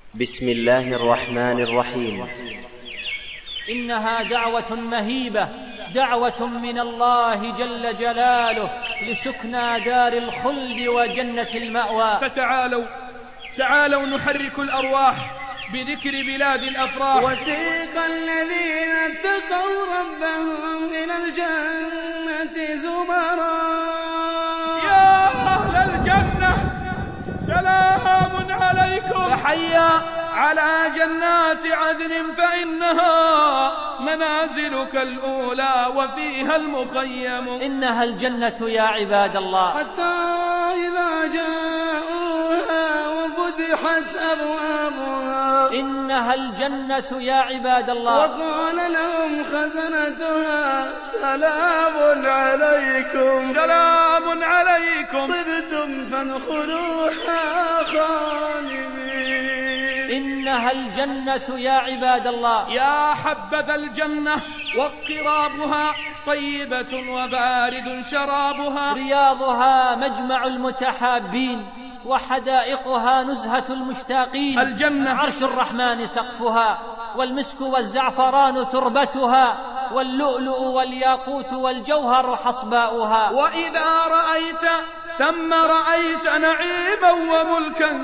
بسم الله الرحمن الرحيم. إنها دعوة مهيبة، دعوة من الله جل جلاله لسكنى دار الخلد وجنة المأوى. تعالوا نحرك الأرواح بذكر بلاد الأفراح. وسيق الذين اتقوا ربهم إلى الجنة زمرا. يا أهل الجنة سلام عليكم، تحيا على جنات عدن فإنها منازلك الأولى وفيها المخيم. إنها الجنة يا عباد الله، حتى إذا جاءوها وفتحت أبوابها. إنها الجنة يا عباد الله، وقال لهم خزنتها سلام عليكم، سلام عليكم، طبتم فادخلوها خالدين. إنها الجنة يا عباد الله. يا حبذا الجنة واقترابها طيبة وبارد شرابها. رياضها مجمع المتحابين، وحدائقها نزهة المشتاقين. الجنة عرش الرحمن سقفها، والمسك والزعفران تربتها، واللؤلؤ والياقوت والجوهر حصباؤها. وإذا رأيت ثم رأيت نعيما وملكا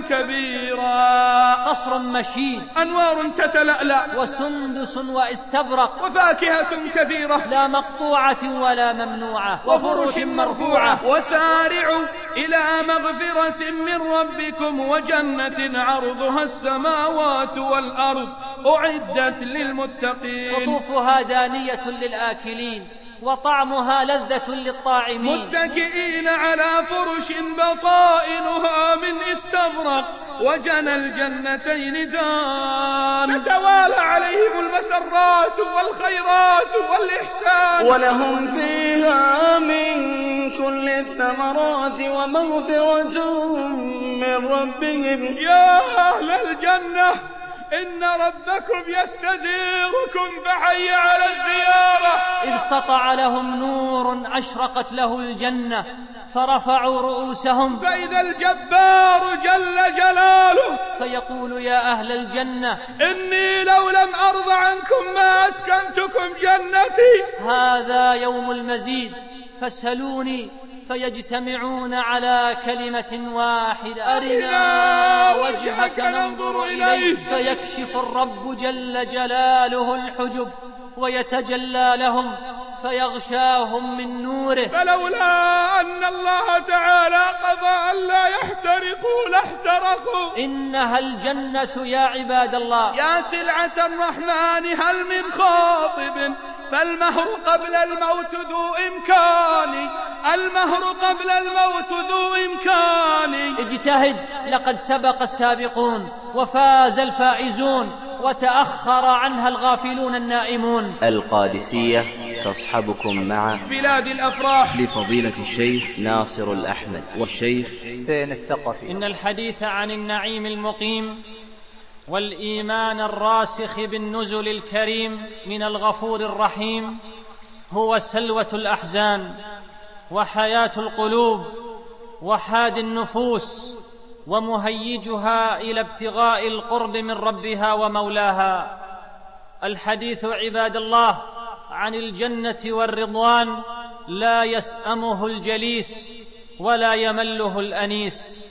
كبيرا. قصر مشيد، أنوار تتلألأ، وسندس واستبرق، وفاكهة كثيرة لا مقطوعة ولا ممنوعة، وفرش مرفوعة. وسارعوا إلى مغفرة من ربكم وجنة عرضها السماوات والأرض أعدت للمتقين. قطوفها دانية للآكلين، وطعمها لذة للطاعمين. متكئين على فرش بطائنها من استبرق، وجنى الجنتين دان. تتوالى عليهم المسرات والخيرات والإحسان. ولهم فيها من كل الثمرات ومغفرة من ربهم. يا أهل الجنة إن ربكم يستزيركم فحي على الزيارة. إذ سطع لهم نور أشرقت له الجنة، فرفعوا رؤوسهم فإذا الجبار جل جلاله فيقول يا أهل الجنة إني لو لم أرض عنكم ما أسكنتكم جنتي. هذا يوم المزيد، فاسألوني. فيجتمعون على كلمة واحدة، أرنا وجهك ننظر إليه. فيكشف الرب جل جلاله الحجب ويتجلى لهم، فيغشاهم من نوره. فلولا أن الله تعالى قضى أن لا يحترقوا لاحترقوا. إنها الجنة يا عباد الله. يا سلعة الرحمن هل من خاطب، فالمهر قبل الموت ذو إمكان. المهر قبل الموت ذو إمكان. اجتهد، لقد سبق السابقون وفاز الفائزون، وتأخر عنها الغافلون النائمون. القادسية تصحبكم مع بلاد الأفراح لفضيلة الشيخ ناصر الأحمد والشيخ حسين الثقفي. إن الحديث عن النعيم المقيم والإيمان الراسخ بالنزل الكريم من الغفور الرحيم هو سلوة الأحزان وحياة القلوب وحاد النفوس ومهيجها إلى ابتغاء القرب من ربها ومولاها. الحديث عباد الله عن الجنة والرضوان لا يسأمه الجليس ولا يمله الأنيس.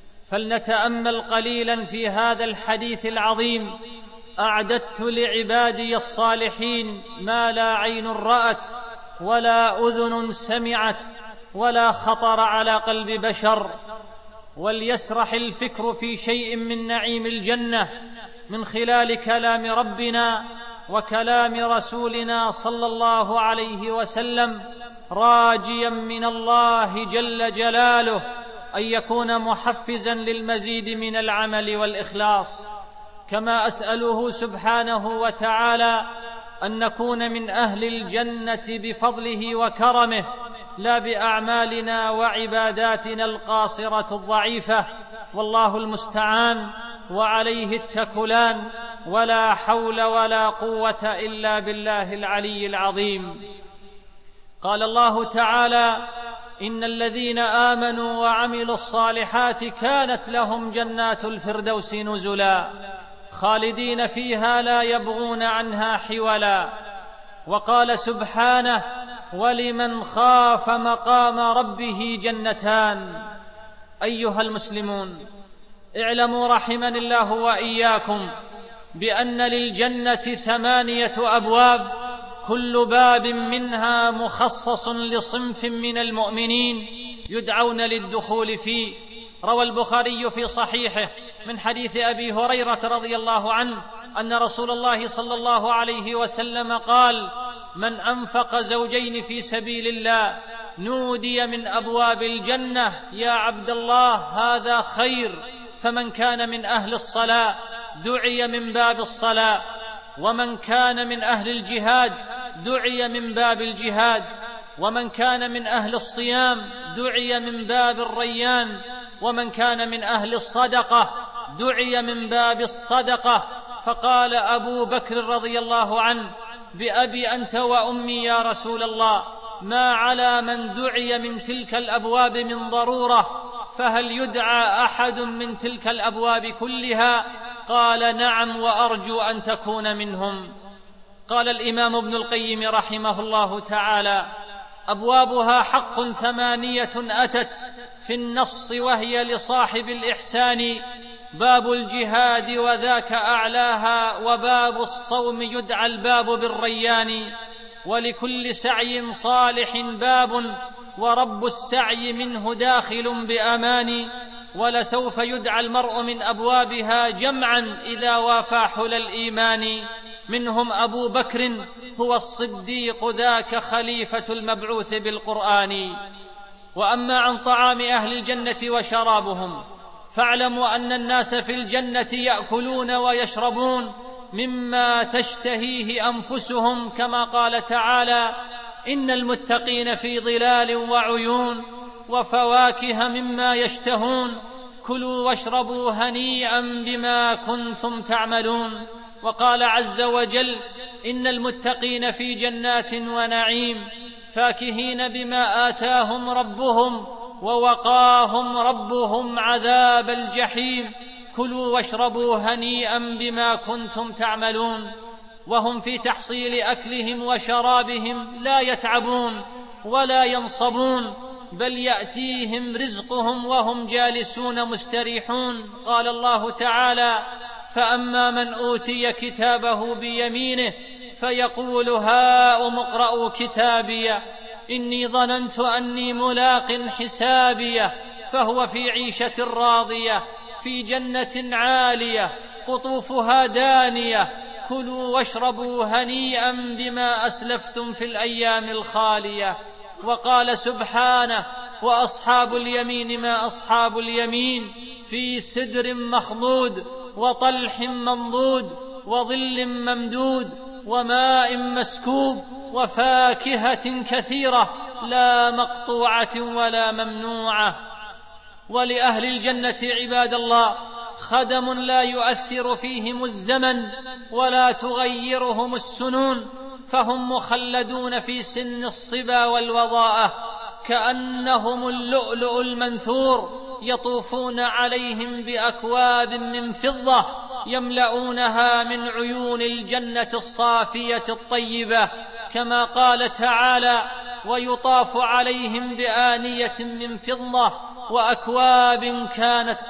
فلنتأمل قليلا في هذا الحديث العظيم. أعددت لعبادي الصالحين ما لا عين رأت ولا أذن سمعت ولا خطر على قلب بشر. وليسرح الفكر في شيء من نعيم الجنة من خلال كلام ربنا وكلام رسولنا صلى الله عليه وسلم، راجيا من الله جل جلاله أن يكون محفزا للمزيد من العمل والإخلاص. كما أسأله سبحانه وتعالى أن نكون من أهل الجنة بفضله وكرمه، لا بأعمالنا وعباداتنا القاصرة الضعيفة. والله المستعان وعليه التكلان، ولا حول ولا قوة إلا بالله العلي العظيم. قال الله تعالى: إن الذين آمنوا وعملوا الصالحات كانت لهم جنات الفردوس نزلا خالدين فيها لا يبغون عنها حولا. وقال سبحانه: ولمن خاف مقام ربه جنتان. أيها المسلمون، اعلموا رحمني الله وإياكم بأن للجنة 8 أبواب، كل باب منها مخصص لصنف من المؤمنين يدعون للدخول فيه. روى البخاري في صحيحه من حديث أبي هريرة رضي الله عنه أن رسول الله صلى الله عليه وسلم قال: من أنفق زوجين في سبيل الله نودي من أبواب الجنة: يا عبد الله هذا خير. فمن كان من أهل الصلاة دعي من باب الصلاة، ومن كان من أهل الجهاد دعي من باب الجهاد، ومن كان من أهل الصيام دعي من باب الريان، ومن كان من أهل الصدقة دعي من باب الصدقة. فقال أبو بكر رضي الله عنه: بأبي أنت وأمي يا رسول الله، ما على من دعي من تلك الأبواب من ضرورة، فهل يدعى أحد من تلك الأبواب كلها؟ قال: نعم، وأرجو أن تكون منهم. قال الإمام ابن القيم رحمه الله تعالى: أبوابها حق 8 أتت في النص، وهي لصاحب الإحسان: باب الجهاد وذاك أعلاها، وباب الصوم يدعى الباب بالريان، ولكل سعي صالح باب، ورب السعي منه داخل بأمان، ولسوف يدعى المرء من أبوابها جمعا إذا وافى حلى الإيمان. منهم أبو بكر هو الصديق ذاك خليفة المبعوث بالقرآن. وأما عن طعام أهل الجنة وشرابهم، فاعلموا أن الناس في الجنة يأكلون ويشربون مما تشتهيه أنفسهم، كما قال تعالى: إن المتقين في ظلال وعيون وفواكه مما يشتهون، كلوا واشربوا هنيئا بما كنتم تعملون. وقال عز وجل: إن المتقين في جنات ونعيم فاكهين بما آتاهم ربهم ووقاهم ربهم عذاب الجحيم، كلوا واشربوا هنيئا بما كنتم تعملون. وهم في تحصيل أكلهم وشرابهم لا يتعبون ولا ينصبون، بل يأتيهم رزقهم وهم جالسون مستريحون. قال الله تعالى: فأما من أوتي كتابه بيمينه فيقول هاؤم اقرءوا كتابيه إني ظننت أني ملاق حسابيه، فهو في عيشة راضية في جنة عالية قطوفها دانية، كلوا واشربوا هنيئا بما أسلفتم في الأيام الخالية. وقال سبحانه: وأصحاب اليمين ما أصحاب اليمين، في سدر مخضود وطلح منضود وظل ممدود وماء مسكوب وفاكهة كثيرة لا مقطوعة ولا ممنوعة. ولأهل الجنة عباد الله خدم لا يؤثر فيهم الزمن ولا تغيرهم السنون، فهم مخلدون في سن الصبا والوضاءة كأنهم اللؤلؤ المنثور، يطوفون عليهم بأكواب من فضة يملؤونها من عيون الجنة الصافية الطيبة، كما قال تعالى: ويطاف عليهم بآنية من فضة وأكواب كانت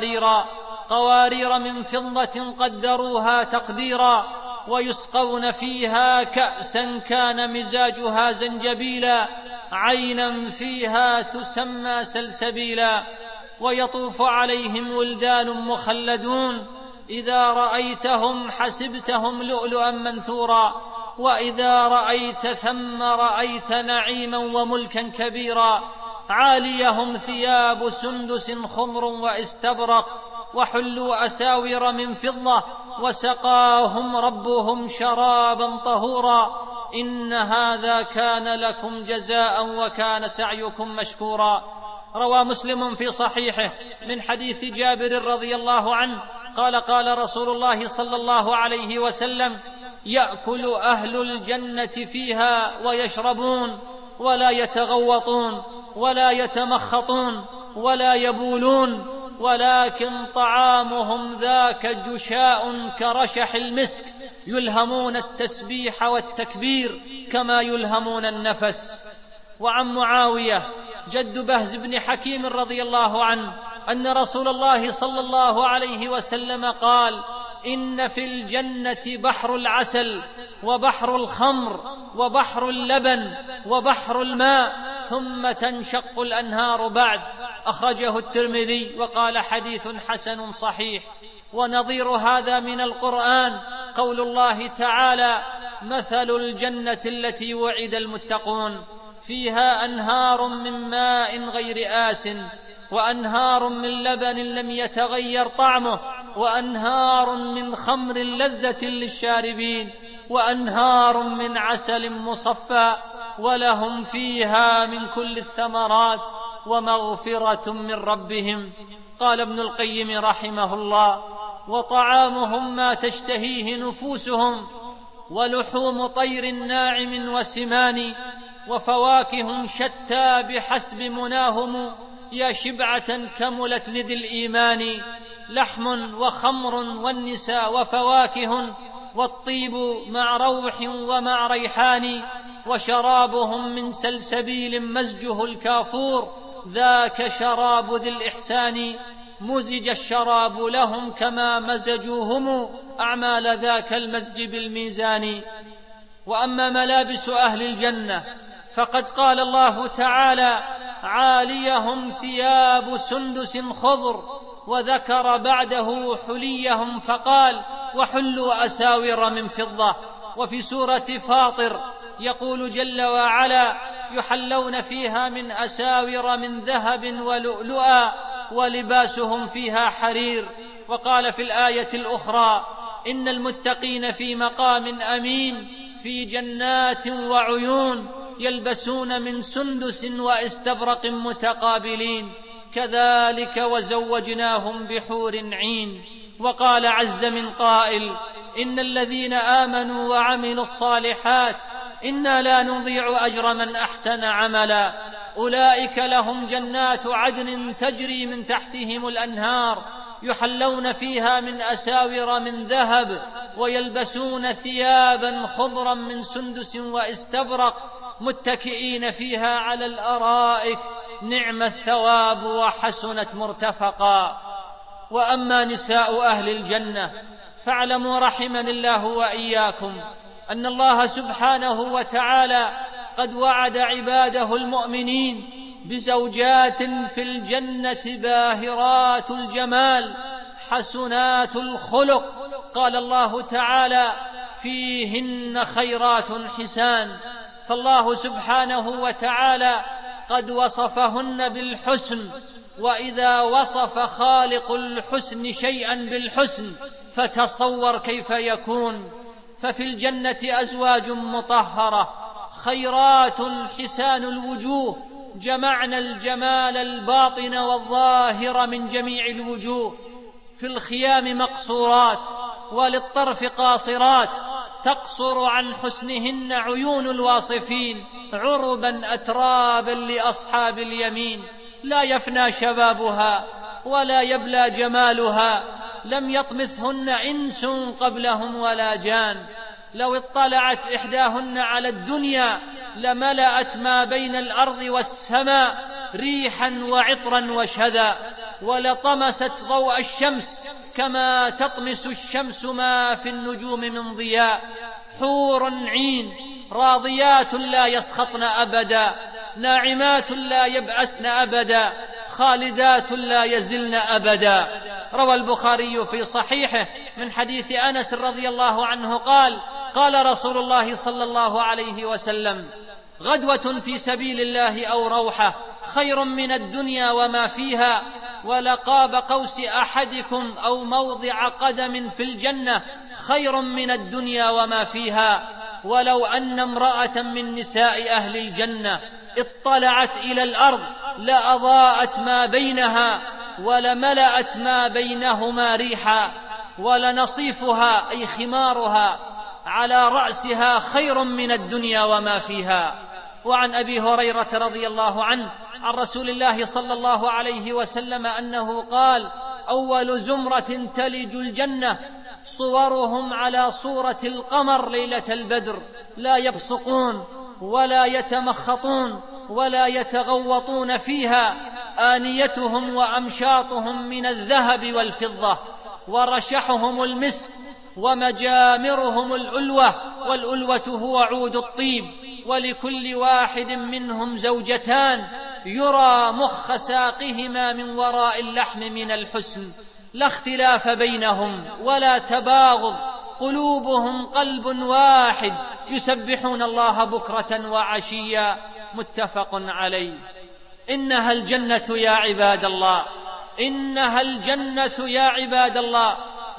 قوارير من فضة قدروها تقديرا، ويسقون فيها كأسا كان مزاجها زنجبيلا، عينا فيها تسمى سلسبيلا. ويطوف عليهم ولدان مخلدون، إذا رأيتهم حسبتهم لؤلؤا منثورا، وإذا رأيت ثم رأيت نعيما وملكا كبيرا، عاليهم ثياب سندس خضر واستبرق، وحلوا أساور من فضة، وسقاهم ربهم شرابا طهورا، إن هذا كان لكم جزاء وكان سعيكم مشكورا. روى مسلم في صحيحه من حديث جابر رضي الله عنه قال: قال رسول الله صلى الله عليه وسلم: يأكل أهل الجنة فيها ويشربون ولا يتغوطون ولا يتمخطون ولا يبولون، ولكن طعامهم ذاك جشاء كرشح المسك، يلهمون التسبيح والتكبير كما يلهمون النفس. وعن معاوية جد بهز بن حكيم رضي الله عنه أن رسول الله صلى الله عليه وسلم قال: إن في الجنة بحر العسل وبحر الخمر وبحر اللبن وبحر الماء، ثم تنشق الأنهار بعد. أخرجه الترمذي وقال: حديث حسن صحيح. ونظير هذا من القرآن قول الله تعالى: مثل الجنة التي وعد المتقون فيها أنهار من ماء غير آسٍ وأنهار من لبن لم يتغير طعمه وأنهار من خمر لذة للشاربين وأنهار من عسل مصفى ولهم فيها من كل الثمرات ومغفرة من ربهم. قال ابن القيم رحمه الله: وطعامهم ما تشتهيه نفوسهم، ولحوم طير ناعم وسمان، وفواكه شتى بحسب مناهم، يا شبعة كملت لذي الإيمان، لحم وخمر والنساء وفواكه، والطيب مع روح ومع ريحان، وشرابهم من سلسبيل مزجه الكافور، ذاك شراب ذي الإحسان، مزج الشراب لهم كما مزجوهم أعمال ذاك المزج بالميزان. وأما ملابس أهل الجنة فقد قال الله تعالى: عاليهم ثياب سندس خضر، وذكر بعده حليهم فقال: وحلوا أساور من فضة. وفي سورة فاطر يقول جل وعلا: يحلون فيها من أساور من ذهب ولؤلؤا ولباسهم فيها حرير. وقال في الآية الأخرى: إن المتقين في مقام أمين في جنات وعيون، يلبسون من سندس واستبرق متقابلين، كذلك وزوجناهم بحور عين. وقال عز من قائل: إن الذين آمنوا وعملوا الصالحات إنا لا نضيع أجر من أحسن عملا، أولئك لهم جنات عدن تجري من تحتهم الأنهار، يحلون فيها من أساور من ذهب، ويلبسون ثيابا خضرا من سندس واستبرق، متكئين فيها على الأرائك، نعم الثواب وحسنت مرتفقا. وأما نساء أهل الجنة فاعلموا رحمني الله وإياكم أن الله سبحانه وتعالى قد وعد عباده المؤمنين بزوجات في الجنة باهرات الجمال حسنات الخلق. قال الله تعالى: فيهن خيرات حسان. فالله سبحانه وتعالى قد وصفهن بالحسن، وإذا وصف خالق الحسن شيئا بالحسن فتصور كيف يكون. ففي الجنة أزواج مطهرة خيرات حسان الوجوه، جمعنا الجمال الباطن والظاهر من جميع الوجوه. في الخيام مقصورات وللطرف قاصرات، تقصر عن حسنهن عيون الواصفين، عربا أترابا لأصحاب اليمين، لا يفنى شبابها ولا يبلى جمالها، لم يطمثهن إنس قبلهم ولا جان. لو اطلعت إحداهن على الدنيا لملأت ما بين الأرض والسماء ريحا وعطرا وشذا، ولطمست ضوء الشمس كما تطمس الشمس ما في النجوم من ضياء. حور عين راضيات لا يسخطن أبدا، ناعمات لا يبأسن أبدا، خالدات لا يزلن أبدا. روى البخاري في صحيحه من حديث أنس رضي الله عنه قال: قال رسول الله صلى الله عليه وسلم: غدوة في سبيل الله أو روحة خير من الدنيا وما فيها، ولقاب قوس أحدكم أو موضع قدم في الجنة خير من الدنيا وما فيها. ولو أن امرأة من نساء أهل الجنة اطلعت إلى الأرض لأضاءت ما بينها ولملأت ما بينهما ريحا، ولنصيفها أي خمارها على رأسها خير من الدنيا وما فيها. وعن أبي هريرة رضي الله عنه عن رسول الله صلى الله عليه وسلم أنه قال: أول زمرة تلج الجنة صورهم على صورة القمر ليلة البدر، لا يبصقون ولا يتمخطون ولا يتغوطون فيها، آنيتهم وأمشاطهم من الذهب والفضة، ورشحهم المسك، ومجامرهم الألوة، والألوة هو عود الطيب، ولكل واحد منهم زوجتان يرى مخ ساقهما من وراء اللحم من الحسن، لا اختلاف بينهم ولا تباغض، قلوبهم قلب واحد، يسبحون الله بكرة وعشيا. متفق عليه. إنها الجنة يا عباد الله، إنها الجنة يا عباد الله،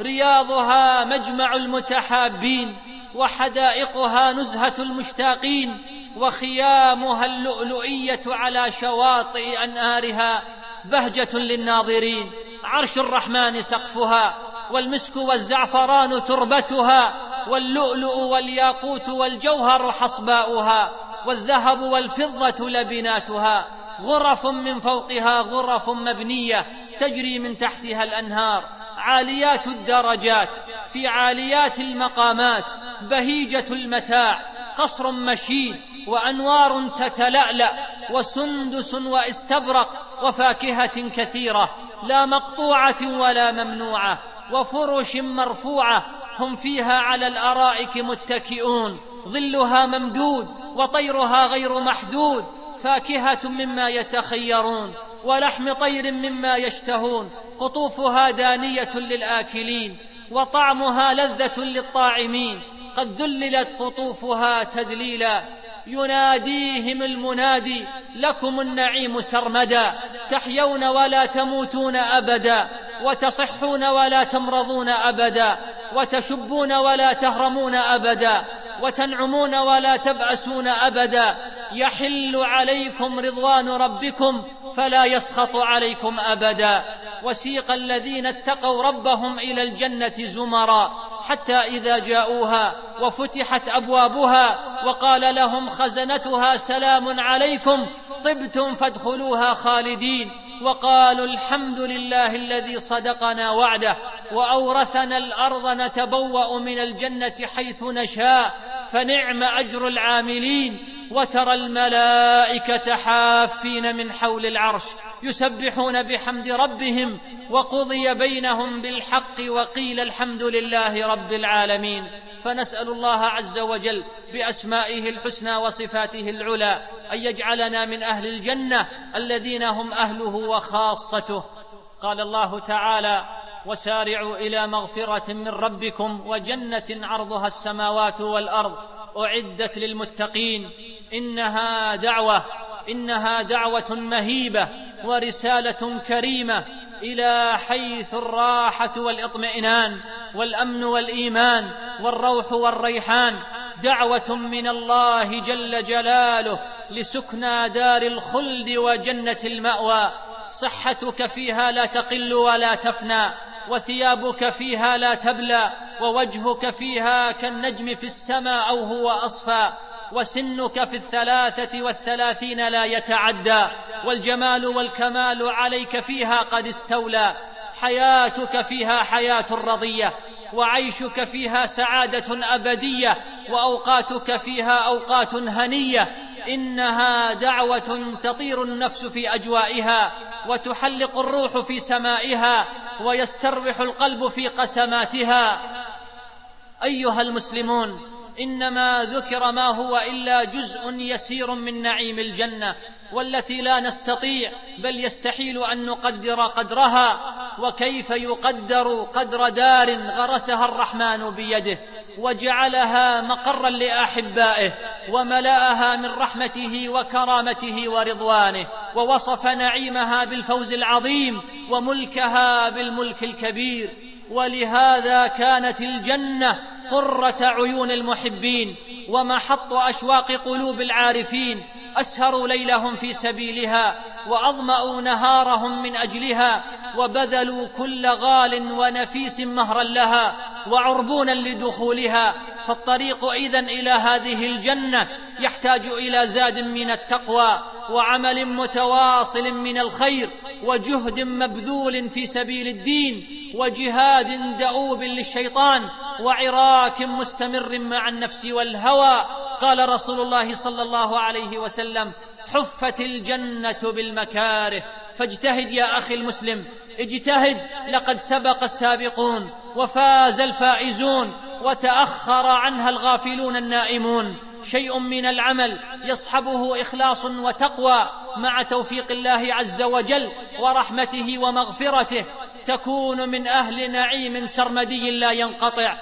رياضها مجمع المتحابين، وحدائقها نزهة المشتاقين، وخيامها اللؤلؤية على شواطئ أنهارها بهجة للناظرين، عرش الرحمن سقفها، والمسك والزعفران تربتها، واللؤلؤ والياقوت والجوهر حصباؤها، والذهب والفضة لبناتها، غرف من فوقها غرف مبنية تجري من تحتها الأنهار، عاليات الدرجات في عاليات المقامات، بهيجة المتاع، قصر مشيد، وأنوار تتلألأ، وسندس واستبرق، وفاكهة كثيرة لا مقطوعة ولا ممنوعة، وفرش مرفوعة، هم فيها على الأرائك متكئون، ظلها ممدود وطيرها غير محدود، فاكهة مما يتخيرون ولحم طير مما يشتهون، قطوفها دانية للآكلين وطعمها لذة للطاعمين، قد ذللت قطوفها تذليلا. يناديهم المنادي: لكم النعيم سرمدا، تحيون ولا تموتون أبدا، وتصحون ولا تمرضون أبدا، وتشبون ولا تهرمون أبدا، وتنعمون ولا تبأسون أبدا، يحل عليكم رضوان ربكم فلا يسخط عليكم أبدا. وسيق الذين اتقوا ربهم إلى الجنة زمرا حتى إذا جاءوها وفتحت أبوابها وقال لهم خزنتها سلام عليكم طبتم فادخلوها خالدين، وقالوا الحمد لله الذي صدقنا وعده وأورثنا الأرض نتبوأ من الجنة حيث نشاء فنعم أجر العاملين. وترى الملائكة حافين من حول العرش يسبحون بحمد ربهم وقضي بينهم بالحق وقيل الحمد لله رب العالمين. فنسأل الله عز وجل بأسمائه الحسنى وصفاته العلى أن يجعلنا من أهل الجنة الذين هم أهله وخاصته. قال الله تعالى: وسارعوا إلى مغفرة من ربكم وجنة عرضها السماوات والأرض أعدت للمتقين. إنها دعوة مهيبة ورسالة كريمة إلى حيث الراحة والإطمئنان والأمن والإيمان والروح والريحان، دعوة من الله جل جلاله لسكنى دار الخلد وجنة المأوى. صحتك فيها لا تقل ولا تفنى، وثيابك فيها لا تبلى، ووجهك فيها كالنجم في السماء أو هو أصفى، وسنك في 33 لا يتعدى، والجمال والكمال عليك فيها قد استولى. حياتك فيها حياة رضية، وعيشك فيها سعادة أبدية، وأوقاتك فيها أوقات هنية. إنها دعوة تطير النفس في أجوائها، وتحلق الروح في سمائها، ويستروح القلب في قسماتها. أيها المسلمون، إنما ذكر ما هو إلا جزء يسير من نعيم الجنة، والتي لا نستطيع بل يستحيل أن نقدر قدرها. وكيف يقدر قدر دار غرسها الرحمن بيده وجعلها مقرا لأحبائه وملأها من رحمته وكرامته ورضوانه، ووصف نعيمها بالفوز العظيم وملكها بالملك الكبير. ولهذا كانت الجنة قرة عيون المحبين ومحط أشواق قلوب العارفين، أسهروا ليلهم في سبيلها وأظمأوا نهارهم من أجلها، وبذلوا كل غال ونفيس مهرا لها وعربونا لدخولها. فالطريق إذن إلى هذه الجنة يحتاج إلى زاد من التقوى وعمل متواصل من الخير وجهد مبذول في سبيل الدين وجهاد دؤوب للشيطان وعراك مستمر مع النفس والهوى. قال رسول الله صلى الله عليه وسلم: حفت الجنة بالمكاره. فاجتهد يا أخي المسلم، اجتهد، لقد سبق السابقون وفاز الفائزون وتأخر عنها الغافلون النائمون. شيء من العمل يصحبه إخلاص وتقوى مع توفيق الله عز وجل ورحمته ومغفرته، تكون من أهل نعيم سرمدي لا ينقطع،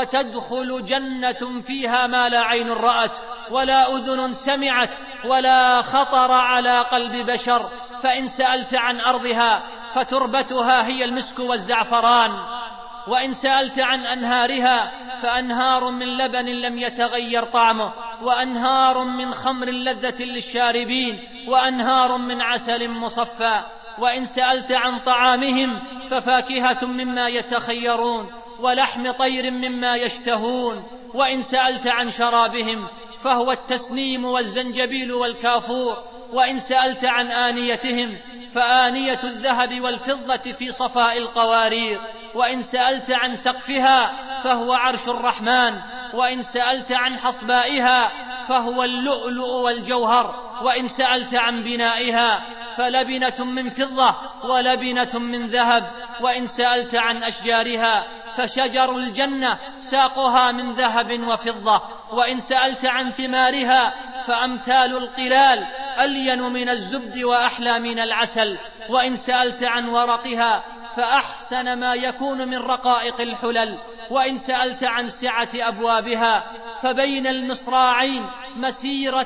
وتدخل جنة فيها ما لا عين رأت ولا أذن سمعت ولا خطر على قلب بشر. فإن سألت عن أرضها فتربتها هي المسك والزعفران، وإن سألت عن أنهارها فأنهار من لبن لم يتغير طعمه، وأنهار من خمر لذة للشاربين، وأنهار من عسل مصفى. وإن سألت عن طعامهم ففاكهة مما يتخيرون ولحم طير مما يشتهون. وإن سألت عن شرابهم فهو التسنيم والزنجبيل والكافور. وإن سألت عن آنيتهم فآنية الذهب والفضة في صفاء القوارير. وإن سألت عن سقفها فهو عرش الرحمن. وإن سألت عن حصبائها فهو اللؤلؤ والجوهر. وإن سألت عن بنائها فلبنة من فضة ولبنة من ذهب. وإن سألت عن أشجارها فشجر الجنة ساقها من ذهب وفضة. وإن سألت عن ثمارها فأمثال القلال ألين من الزبد وأحلى من العسل. وإن سألت عن ورقها فأحسن ما يكون من رقائق الحلل. وإن سألت عن سعة أبوابها فبين المصراعين مسيرة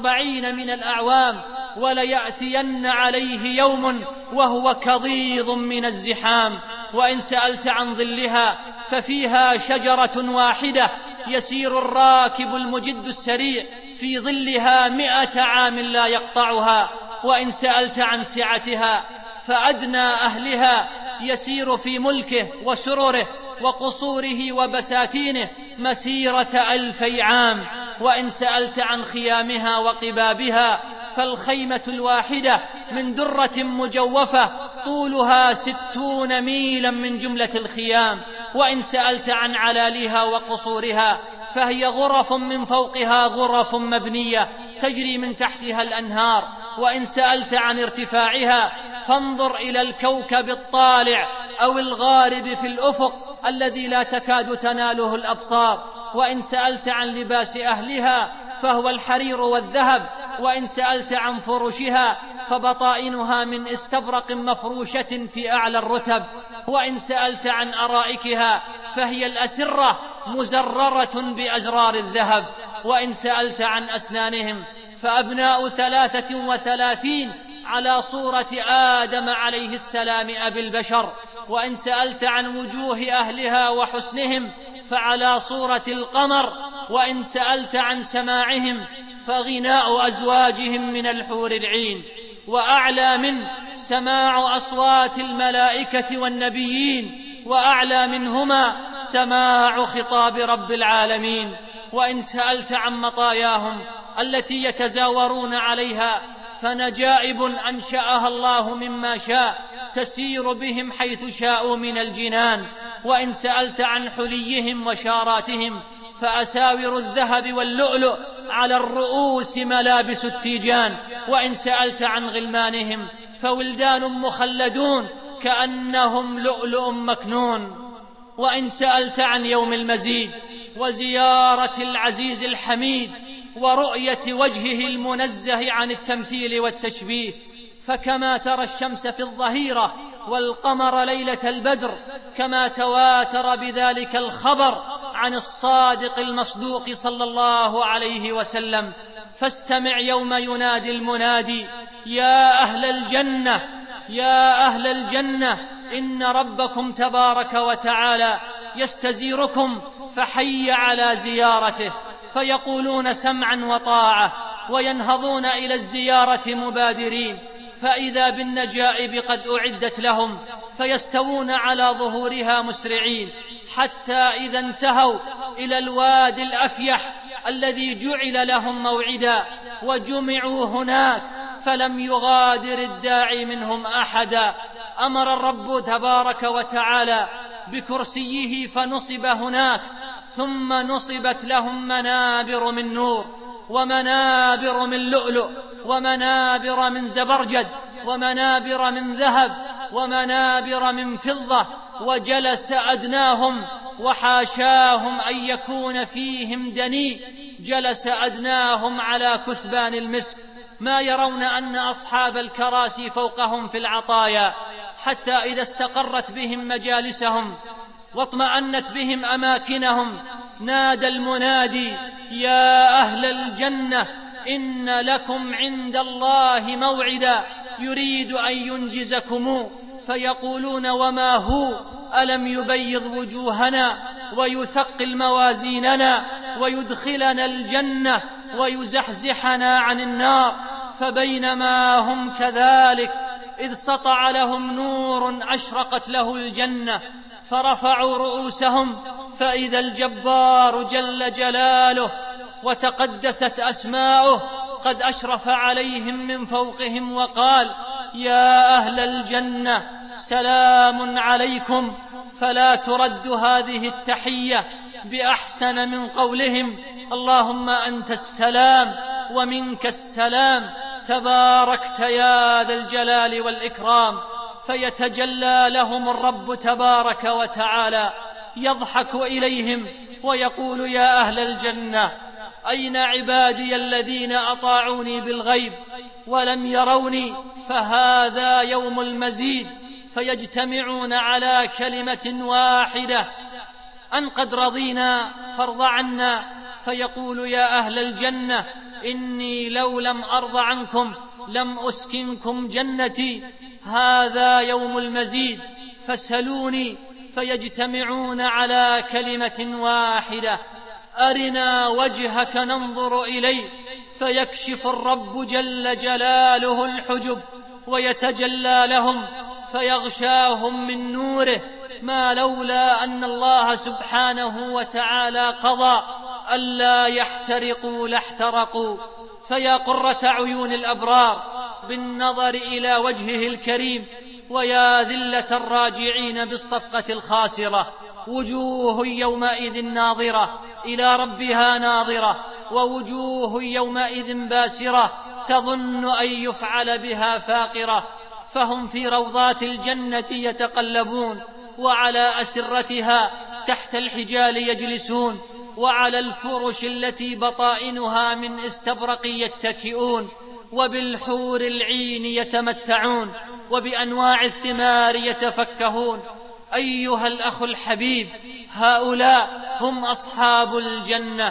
40 من الأعوام، وليأتين عليه يوم وهو كضيض من الزحام. وإن سألت عن ظلها ففيها شجرة واحدة يسير الراكب المجد السريع في ظلها 100 عام لا يقطعها. وإن سألت عن سعتها فأدنى أهلها يسير في ملكه وسرره وقصوره وبساتينه مسيرة 1000 عام. وإن سألت عن خيامها وقبابها فالخيمة الواحدة من درة مجوفة طولها 60 ميلا من جملة الخيام. وإن سألت عن علالها وقصورها فهي غرف من فوقها غرف مبنية تجري من تحتها الأنهار. وإن سألت عن ارتفاعها فانظر إلى الكوكب الطالع أو الغارب في الأفق الذي لا تكاد تناله الأبصار. وإن سألت عن لباس أهلها فهو الحرير والذهب. وإن سألت عن فرشها فبطائنها من استبرق مفروشة في أعلى الرتب. وإن سألت عن أرائكها فهي الأسرة مزررة بأزرار الذهب. وإن سألت عن أسنانهم فأبناء 33 على صورة آدم عليه السلام أبي البشر. وإن سألت عن وجوه أهلها وحسنهم فعلى صورة القمر. وإن سألت عن سماعهم فغناء أزواجهم من الحور العين. وأعلى من سماع أصوات الملائكة والنبيين، وأعلى منهما سماع خطاب رب العالمين. وإن سألت عن مطاياهم التي يتزاورون عليها فنجائب أنشأها الله مما شاء تسير بهم حيث شاءوا من الجنان. وإن سألت عن حليهم وشاراتهم فأساور الذهب واللؤلؤ على الرؤوس ملابس التيجان. وإن سألت عن غلمانهم فولدان مخلدون كأنهم لؤلؤ مكنون. وإن سألت عن يوم المزيد وزيارة العزيز الحميد ورؤية وجهه المنزه عن التمثيل والتشبيه، فكما ترى الشمس في الظهيرة والقمر ليلة البدر كما تواتر بذلك الخبر عن الصادق المصدوق صلى الله عليه وسلم. فاستمع يوم ينادي المنادي: يا أهل الجنة، يا أهل الجنة، إن ربكم تبارك وتعالى يستزيركم، فحي على زيارته. فيقولون سمعا وطاعة وينهضون إلى الزيارة مبادرين، فإذا بالنجائب قد أعدت لهم فيستوون على ظهورها مسرعين، حتى إذا انتهوا إلى الوادي الأفيح الذي جعل لهم موعدا وجمعوا هناك فلم يغادر الداعي منهم أحدا. أمر الرب تبارك وتعالى بكرسيه فنصب هناك، ثم نصبت لهم منابر من نور، ومنابر من لؤلؤ، ومنابر من زبرجد، ومنابر من ذهب، ومنابر من فضة، وجلس أدناهم، وحاشاهم أن يكون فيهم دني، جلس أدناهم على كثبان المسك، ما يرون أن أصحاب الكراسي فوقهم في العطايا، حتى إذا استقرت بهم مجالسهم واطمأنت بهم أماكنهم نادى المنادي: يا أهل الجنة إن لكم عند الله موعدا يريد أن ينجزكم. فيقولون: وما هو؟ ألم يبيض وجوهنا ويثقل موازيننا ويدخلنا الجنة ويزحزحنا عن النار. فبينما هم كذلك إذ سطع لهم نور أشرقت له الجنة، فرفعوا رؤوسهم فإذا الجبار جل جلاله وتقدست أسماؤه قد أشرف عليهم من فوقهم وقال: يا أهل الجنة سلام عليكم. فلا ترد هذه التحية بأحسن من قولهم: اللهم أنت السلام ومنك السلام، تباركت يا ذا الجلال والإكرام. فيتجلى لهم الرب تبارك وتعالى يضحك إليهم ويقول: يا أهل الجنة أين عبادي الذين أطاعوني بالغيب ولم يروني؟ فهذا يوم المزيد. فيجتمعون على كلمة واحدة: أن قد رضينا فارض عنا. فيقول: يا أهل الجنة إني لو لم أرض عنكم لم أسكنكم جنتي. هذا يوم المزيد، فسلوني. فيجتمعون على كلمة واحدة: أرنا وجهك ننظر إليه. فيكشف الرب جل جلاله الحجب ويتجلى لهم فيغشاهم من نوره، ما لولا أن الله سبحانه وتعالى قضى ألا يحترقوا لاحترقوا. فيا قرة عيون الأبرار بالنظر إلى وجهه الكريم، ويا ذلة الراجعين بالصفقة الخاسرة. وجوه يومئذ ناظرة إلى ربها ناظرة، ووجوه يومئذ باسرة تظن أن يفعل بها فاقرة. فهم في روضات الجنة يتقلبون، وعلى أسرتها تحت الحجال يجلسون، وعلى الفرش التي بطائنها من استبرق يتكئون، وبالحور العين يتمتعون، وبأنواع الثمار يتفكهون. أيها الأخ الحبيب، هؤلاء هم أصحاب الجنة،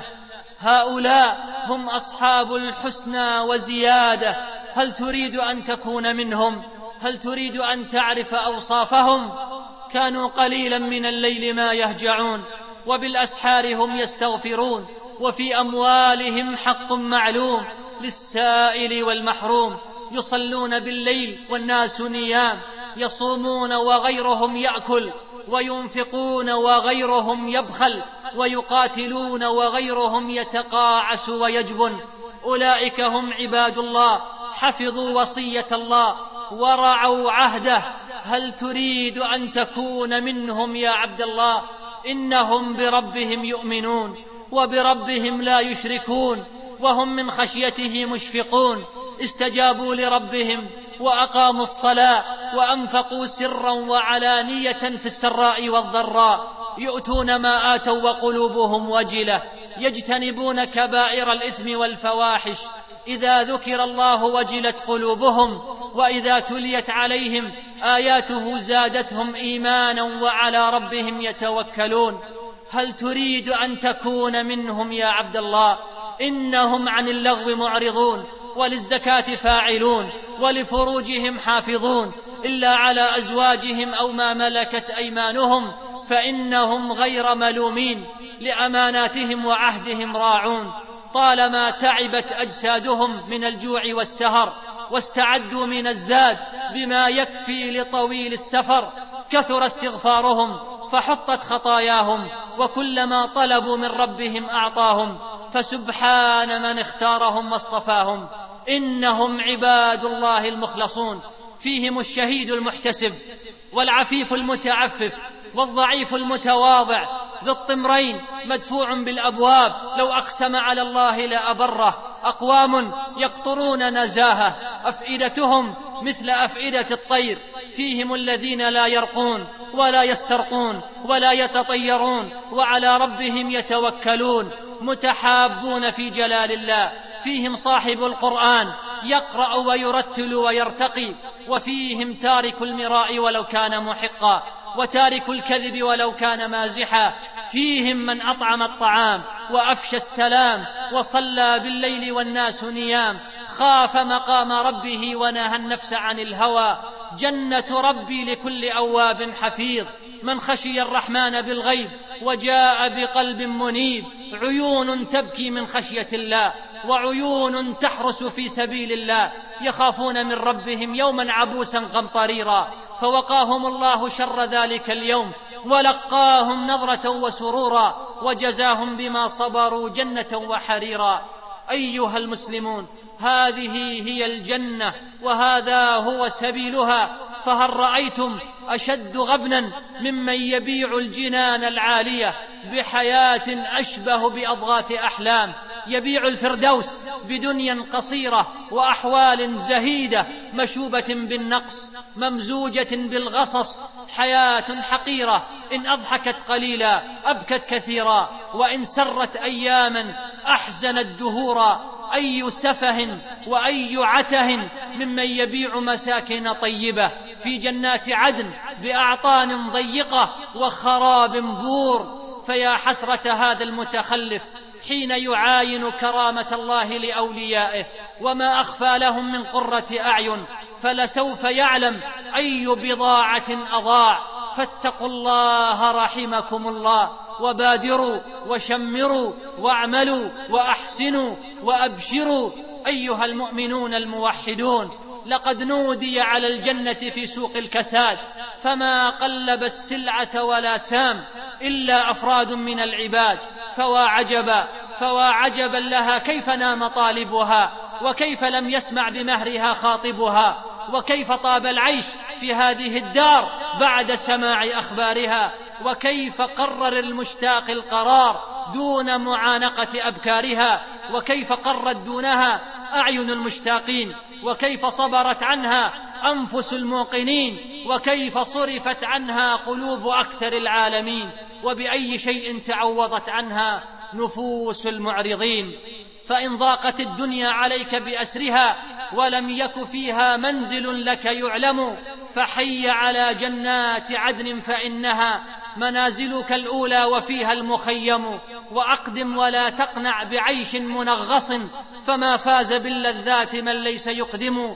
هؤلاء هم أصحاب الحسنى وزيادة. هل تريد أن تكون منهم؟ هل تريد أن تعرف أوصافهم؟ كانوا قليلا من الليل ما يهجعون، وبالأسحار هم يستغفرون، وفي أموالهم حق معلوم للسائل والمحروم. يصلون بالليل والناس نيام، يصومون وغيرهم يأكل، وينفقون وغيرهم يبخل، ويقاتلون وغيرهم يتقاعس ويجبن. أولئك هم عباد الله، حفظوا وصية الله ورعوا عهده. هل تريد أن تكون منهم يا عبد الله؟ إنهم بربهم يؤمنون وبربهم لا يشركون، وهم من خشيته مشفقون. استجابوا لربهم وأقاموا الصلاة وأنفقوا سرا وعلانية في السراء والضراء، يؤتون ما آتوا وقلوبهم وجلة، يجتنبون كبائر الإثم والفواحش. إذا ذكر الله وجلت قلوبهم، وإذا تليت عليهم آياته زادتهم إيمانا وعلى ربهم يتوكلون. هل تريد أن تكون منهم يا عبد الله؟ إنهم عن اللغو معرضون، وللزكاة فاعلون، ولفروجهم حافظون، إلا على أزواجهم أو ما ملكت أيمانهم فإنهم غير ملومين، لأماناتهم وعهدهم راعون. طالما تعبت أجسادهم من الجوع والسهر، واستعدوا من الزاد بما يكفي لطويل السفر، كثر استغفارهم فحطت خطاياهم، وكلما طلبوا من ربهم أعطاهم. فسبحان من اختارهم واصطفاهم. إنهم عباد الله المخلصون، فيهم الشهيد المحتسب والعفيف المتعفف والضعيف المتواضع، ذو الطمرين مدفوع بالأبواب، لو أقسم على الله لأبره. أقوام يقطرون نزاهة، أفئدتهم مثل أفئدة الطير، فيهم الذين لا يرقون ولا يسترقون ولا يتطيرون، وعلى ربهم يتوكلون، متحابون في جلال الله. فيهم صاحب القرآن يقرأ ويرتل ويرتقي، وفيهم تارك المراء ولو كان محقا، وتارك الكذب ولو كان مازحا. فيهم من أطعم الطعام وأفشى السلام، وصلى بالليل والناس نيام، خاف مقام ربه ونهى النفس عن الهوى. جنة ربي لكل أواب حفيظ، من خشي الرحمن بالغيب وجاء بقلب منيب. عيون تبكي من خشية الله، وعيون تحرس في سبيل الله، يخافون من ربهم يوما عبوسا قمطريرا، فوقاهم الله شر ذلك اليوم، ولقاهم نظرة وسرورا، وجزاهم بما صبروا جنة وحريرا. أيها المسلمون، هذه هي الجنة وهذا هو سبيلها، فهل رأيتم أشد غبنا ممن يبيع الجنان العالية بحياة أشبه بأضغاث أحلام، يبيع الفردوس بدنيا قصيرة وأحوال زهيدة مشوبة بالنقص ممزوجة بالغصص. حياة حقيرة إن أضحكت قليلا أبكت كثيرا، وإن سرت أياما أحزنت دهورا. أي سفه وأي عته ممن يبيع مساكن طيبة في جنات عدن بأعطان ضيقة وخراب بور. فيا حسرة هذا المتخلف حين يعاين كرامة الله لأوليائه وما أخفى لهم من قرة أعين، فلسوف يعلم أي بضاعة أضاع. فاتقوا الله رحمكم الله، وبادروا وشمروا واعملوا وأحسنوا وأبشروا. أيها المؤمنون الموحدون، لقد نودي على الجنة في سوق الكساد، فما قلب السلعة ولا سام إلا أفراد من العباد. فوا عجبا لها كيف نام طالبها، وكيف لم يسمع بمهرها خاطبها، وكيف طاب العيش في هذه الدار بعد سماع أخبارها، وكيف قرر المشتاق القرار دون معانقة أبكارها، وكيف قرت دونها أعين المشتاقين، وكيف صبرت عنها أنفس الموقنين، وكيف صرفت عنها قلوب أكثر العالمين، وبأي شيء تعوضت عنها نفوس المعرضين. فإن ضاقت الدنيا عليك بأسرها ولم يك فيها منزل لك يعلم، فحي على جنات عدن فإنها منازلك الأولى وفيها المخيم. وأقدم ولا تقنع بعيش منغص، فما فاز باللذات من ليس يقدم.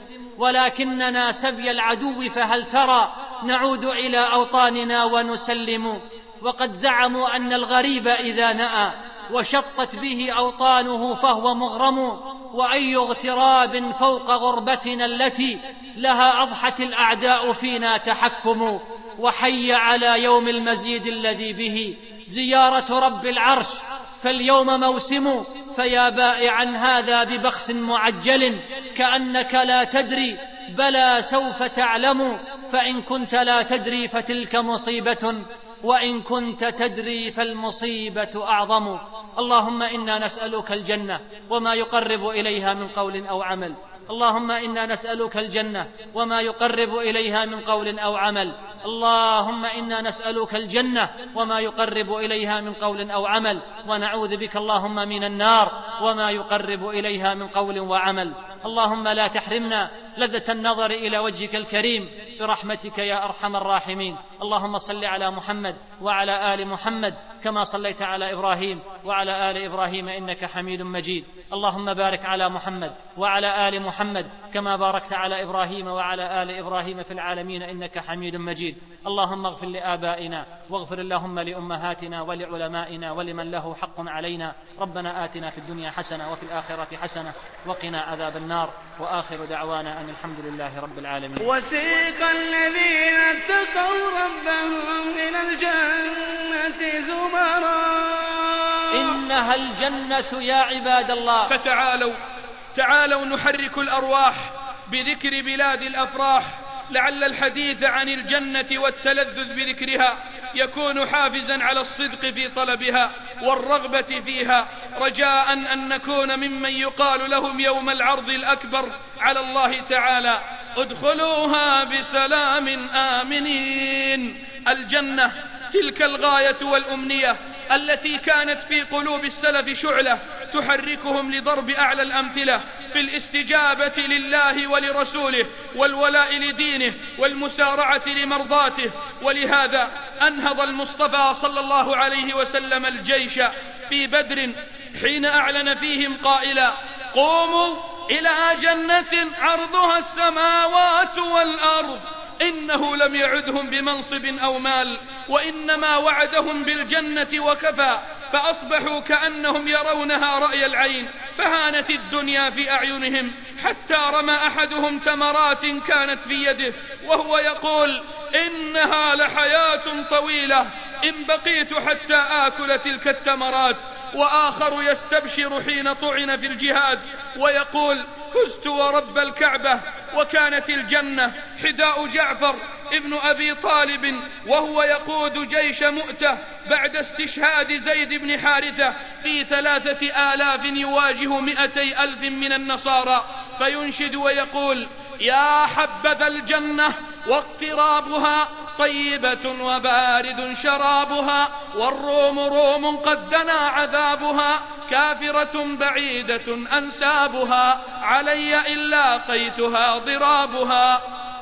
ولكننا سبي العدو، فهل ترى نعود إلى أوطاننا ونسلم. وقد زعموا أن الغريب إذا نأى وشطت به أوطانه فهو مغرم، وأي اغتراب فوق غربتنا التي لها أضحت الأعداء فينا تحكم. وحي على يوم المزيد الذي به زيارة رب العرش، فاليوم موسم. فيا بائعا هذا ببخس معجل، كأنك لا تدري بلى سوف تعلم. فإن كنت لا تدري فتلك مصيبة، وإن كنت تدري فالمصيبة أعظم. اللهم إنا نسألك الجنة وما يقرب إليها من قول أو عمل. اللهم إنا نسألك الجنة وما يقرب إليها من قول أو عمل. اللهم إنا نسألك الجنة وما يقرب إليها من قول أو عمل، ونعوذ بك اللهم من النار وما يقرب إليها من قول وعمل. اللهم لا تحرمنا لذة النظر إلى وجهك الكريم برحمتك يا أرحم الراحمين. اللهم صل على محمد وعلى آل محمد كما صليت على إبراهيم وعلى آل إبراهيم إنك حميد مجيد. اللهم بارك على محمد وعلى آل محمد كما باركت على إبراهيم وعلى آل إبراهيم في العالمين إنك حميد مجيد. اللهم اغفر لآبائنا، واغفر اللهم لأمهاتنا ولعلمائنا ولمن له حق علينا. ربنا آتنا في الدنيا حسنة وفي الآخرة حسنة وقنا عذاب النار. وآخر دعوانا أن الحمد لله رب العالمين. وسيق الذين اتقوا ربهم إلى الجنة زمرا. إنها الجنة يا عباد الله. فتعالوا تعالوا نحرك الأرواح بذكر بلاد الأفراح، لعل الحديث عن الجنة والتلذذ بذكرها يكون حافزا على الصدق في طلبها والرغبة فيها، رجاء أن نكون ممن يقال لهم يوم العرض الأكبر على الله تعالى: ادخلوها بسلام آمنين. الجنة تلك الغاية والأمنية التي كانت في قلوب السلف شعلة تحركهم لضرب أعلى الأمثلة في الاستجابة لله ولرسوله والولاء لدينه والمسارعة لمرضاته. ولهذا أنهض المصطفى صلى الله عليه وسلم الجيش في بدر حين أعلن فيهم قائلا: قوموا إلى جنة عرضها السماوات والأرض. إنه لم يعدهم بمنصب أو مال، وإنما وعدهم بالجنة وكفى، فأصبحوا كأنهم يرونها رأي العين، فهانت الدنيا في أعينهم، حتى رمى أحدهم تمرات كانت في يده وهو يقول: إنها لحياة طويلة إن بقيت حتى آكل تلك التمرات. وآخر يستبشر حين طعن في الجهاد ويقول: فزت ورب الكعبة. وكانت الجنة حداء جعفر ابن أبي طالب وهو يقود جيش مؤتة بعد استشهاد زيد بن حارثة في 3000 يواجه 200,000 من النصارى، فينشد ويقول: يا حبذا الجنة واقترابها طيبة وبارد شرابها، والروم روم قد دنا عذابها، كافرة بعيدة أنسابها، علي إن لاقيتها ضرابها.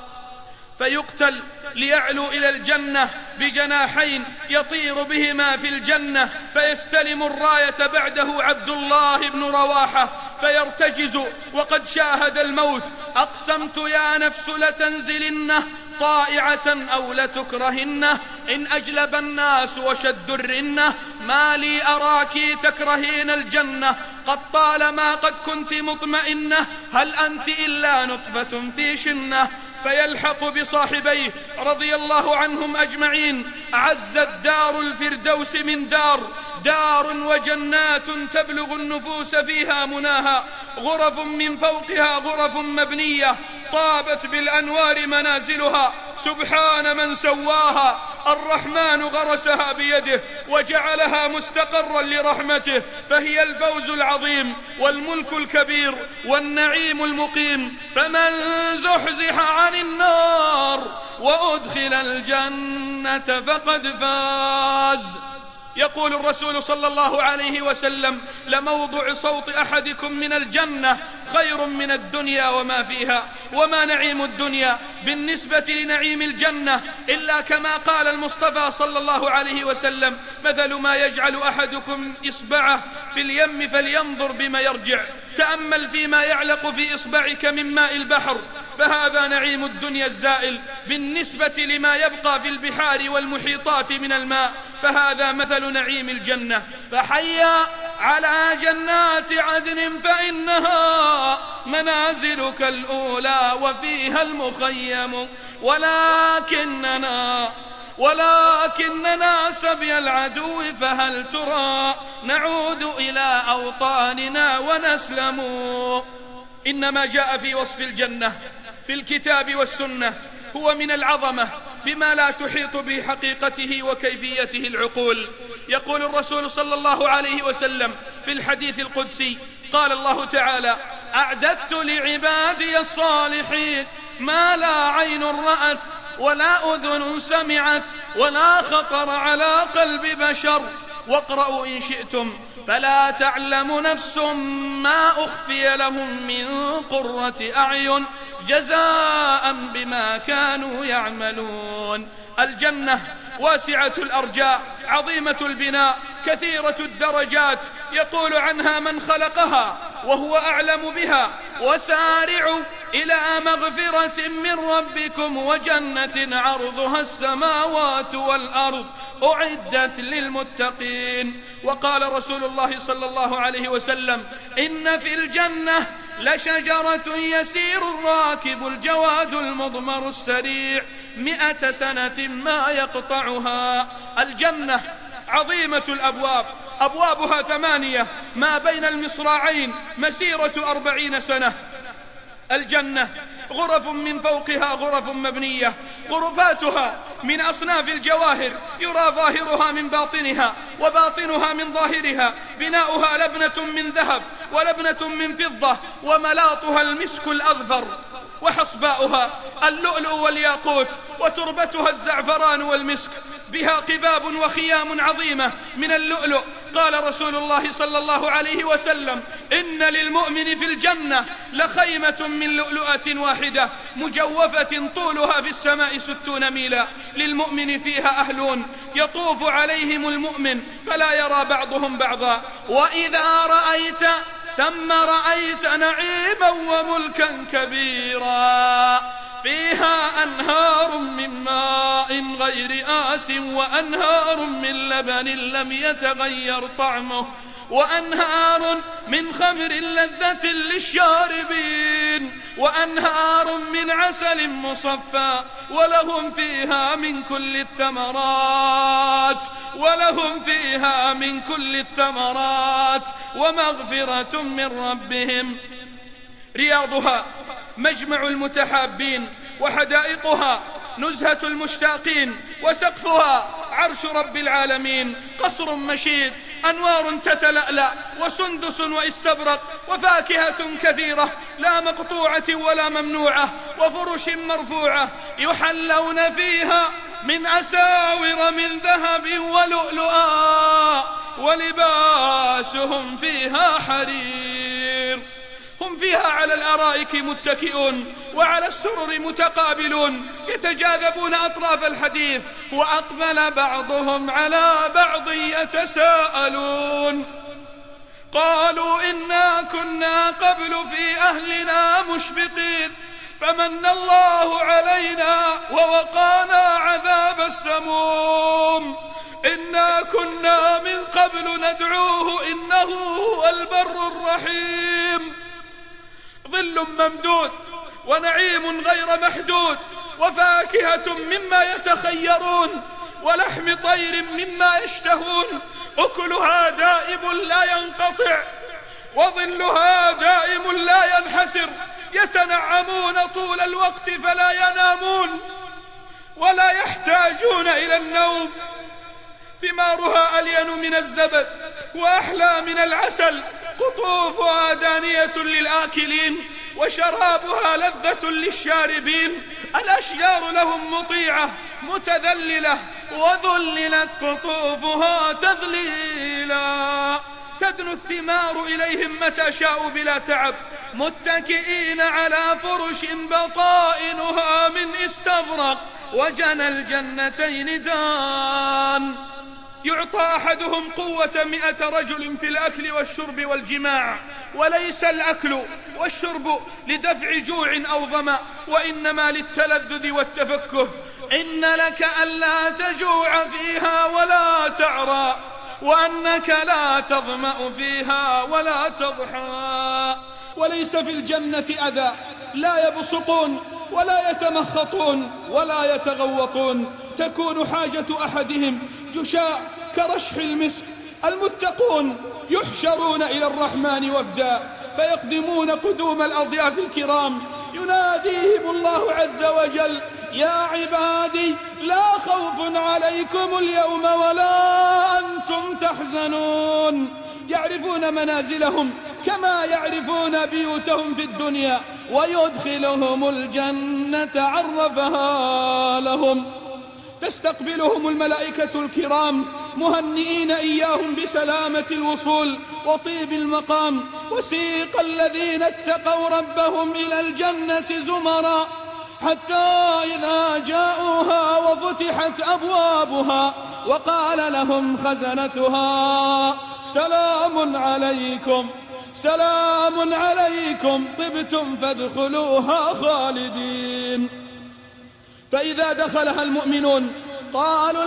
فيقتل ليعلو إلى الجنة بجناحين يطير بهما في الجنة، فيستلم الراية بعده عبد الله بن رواحة فيرتجز وقد شاهد الموت: أقسمت يا نفس لتنزلنه طائعة أو لتكرهنه، إن أجلب الناس وشد الرنة، ما لي أراك تكرهين الجنة، قد طالما قد كنت مطمئنة، هل أنت إلا نطفة في شنة. فيلحق بصاحبيه رضي الله عنهم أجمعين: عزت دار الفردوس من دار وجنات تبلغ النفوس فيها مناها، غرف من فوقها غرف مبنية طابت بالأنوار منازلها، سبحان من سواها، الرحمن غرسها بيده وجعلها مستقرا لرحمته، فهي الفوز العظيم والملك الكبير والنعيم المقيم. فمن زحزح عن النار وأدخل الجنة فقد فاز. يقول الرسول صلى الله عليه وسلم: لموضع صوت أحدكم من الجنة خير من الدنيا وما فيها. وما نعيم الدنيا بالنسبة لنعيم الجنة إلا كما قال المصطفى صلى الله عليه وسلم: مثل ما يجعل أحدكم إصبعه في اليم فلينظر بما يرجع. تأمل فيما يعلق في إصبعك من ماء البحر، فهذا نعيم الدنيا الزائل بالنسبة لما يبقى في البحار والمحيطات من الماء، فهذا مثل نعيم الجنة. فحيا على جنات عدن فإنها منازلك الأولى وفيها المخيم، ولكننا سبي العدو فهل ترى نعود إلى أوطاننا ونسلم. إنما جاء في وصف الجنة في الكتاب والسنة هو من العظمة بما لا تحيط به حقيقته وكيفيته العقول. يقول الرسول صلى الله عليه وسلم في الحديث القدسي: قال الله تعالى: أعددت لعبادي الصالحين ما لا عين رأت ولا أذن سمعت ولا خطر على قلب بشر. واقرأوا إن شئتم: فلا تعلم نفس ما أخفي لهم من قرة أعين جزاء بما كانوا يعملون. الجنة واسعة الأرجاء عظيمة البناء كثيرة الدرجات، يقول عنها من خلقها وهو أعلم بها: وسارعوا إلى مغفرة من ربكم وجنة عرضها السماوات والأرض أعدت للمتقين. وقال رسول الله صلى الله عليه وسلم: إن في الجنة لشجرة يسير الراكب الجواد المضمر السريع 100 سنة ما يقطعها. الجنة عظيمة الأبواب أبوابها 8 ما بين المصراعين مسيرة 40 سنة. الجنة غرف من فوقها غرف مبنية، غرفاتها من أصناف الجواهر يرى ظاهرها من باطنها وباطنها من ظاهرها، بناؤها لبنة من ذهب ولبنة من فضة، وملاطها المسك الأظفر، وحصباؤها اللؤلؤ والياقوت، وتربتها الزعفران والمسك، بها قباب وخيام عظيمة من اللؤلؤ. قال رسول الله صلى الله عليه وسلم: إن للمؤمن في الجنة لخيمة من لؤلؤة واحدة مجوفة طولها في السماء 60 ميلا، للمؤمن فيها أهلون يطوف عليهم المؤمن فلا يرى بعضهم بعضا. وإذا رأيت ثم رأيت نعيما وملكا كبيرا، فيها أنهار من ماء غير آس، وأنهار من لبن لم يتغير طعمه، وأنهار من خمر لذة للشاربين، وأنهار من عسل مصفى، ولهم فيها من كل الثمرات ومغفرة من ربهم. رياضها مجمع المتحابين، وحدائقها نزهة المشتاقين، وسقفها عرش رب العالمين. قصر مشيد، أنوار تتلألأ، وسندس واستبرق، وفاكهة كثيرة لا مقطوعة ولا ممنوعة، وفرش مرفوعة، يحلون فيها من أساور من ذهب ولؤلؤا، ولباسهم فيها حرير. هم فيها على الأرائك متكئون، وعلى السرر متقابلون، يتجاذبون أطراف الحديث، وأقبل بعضهم على بعض يتساءلون. قالوا: إنا كنا قبل في أهلنا مشفقين، فمن الله علينا ووقانا عذاب السموم، إنا كنا من قبل ندعوه إنه هو البر الرحيم. ظل ممدود، ونعيم غير محدود، وفاكهة مما يتخيرون، ولحم طير مما يشتهون، أكلها دائم لا ينقطع، وظلها دائم لا ينحسر، يتنعمون طول الوقت فلا ينامون ولا يحتاجون إلى النوم. ثمارها ألين من الزبد وأحلى من العسل، قطوفها دانية للآكلين، وشرابها لذة للشاربين. الأشجار لهم مطيعة متذللة، وذللت قطوفها تذليلا. تدنو الثمار إليهم متى شاءوا بلا تعب، متكئين على فرش بطائنها من استبرق، وجنى الجنتين دان. يعطى أحدهم قوة 100 رجل في الأكل والشرب والجماع، وليس الأكل والشرب لدفع جوع أو ظمأ، وإنما للتلذذ والتفكه. إن لك ألا تجوع فيها ولا تعرى، وأنك لا تظمأ فيها ولا تضحى. وليس في الجنة أذى، لا يبصقون ولا يتمخطون ولا يتغوطون. تكون حاجة أحدهم جشاء كرشح المسك. المتقون يحشرون إلى الرحمن وفدا، فيقدمون قدوم الأضياف الكرام، يناديهم الله عز وجل: يا عبادي لا خوف عليكم اليوم ولا أنتم تحزنون. يعرفون منازلهم كما يعرفون بيوتهم في الدنيا، ويدخلهم الجنة عرفها لهم. تستقبلهم الملائكة الكرام مهنئين إياهم بسلامة الوصول وطيب المقام. وسيق الذين اتقوا ربهم إلى الجنة زمرا، حتى إذا جاءوها وفتحت أبوابها وقال لهم خزنتها: سلام عليكم طبتم فادخلوها خالدين. فإذا دخلها المؤمنون قالوا: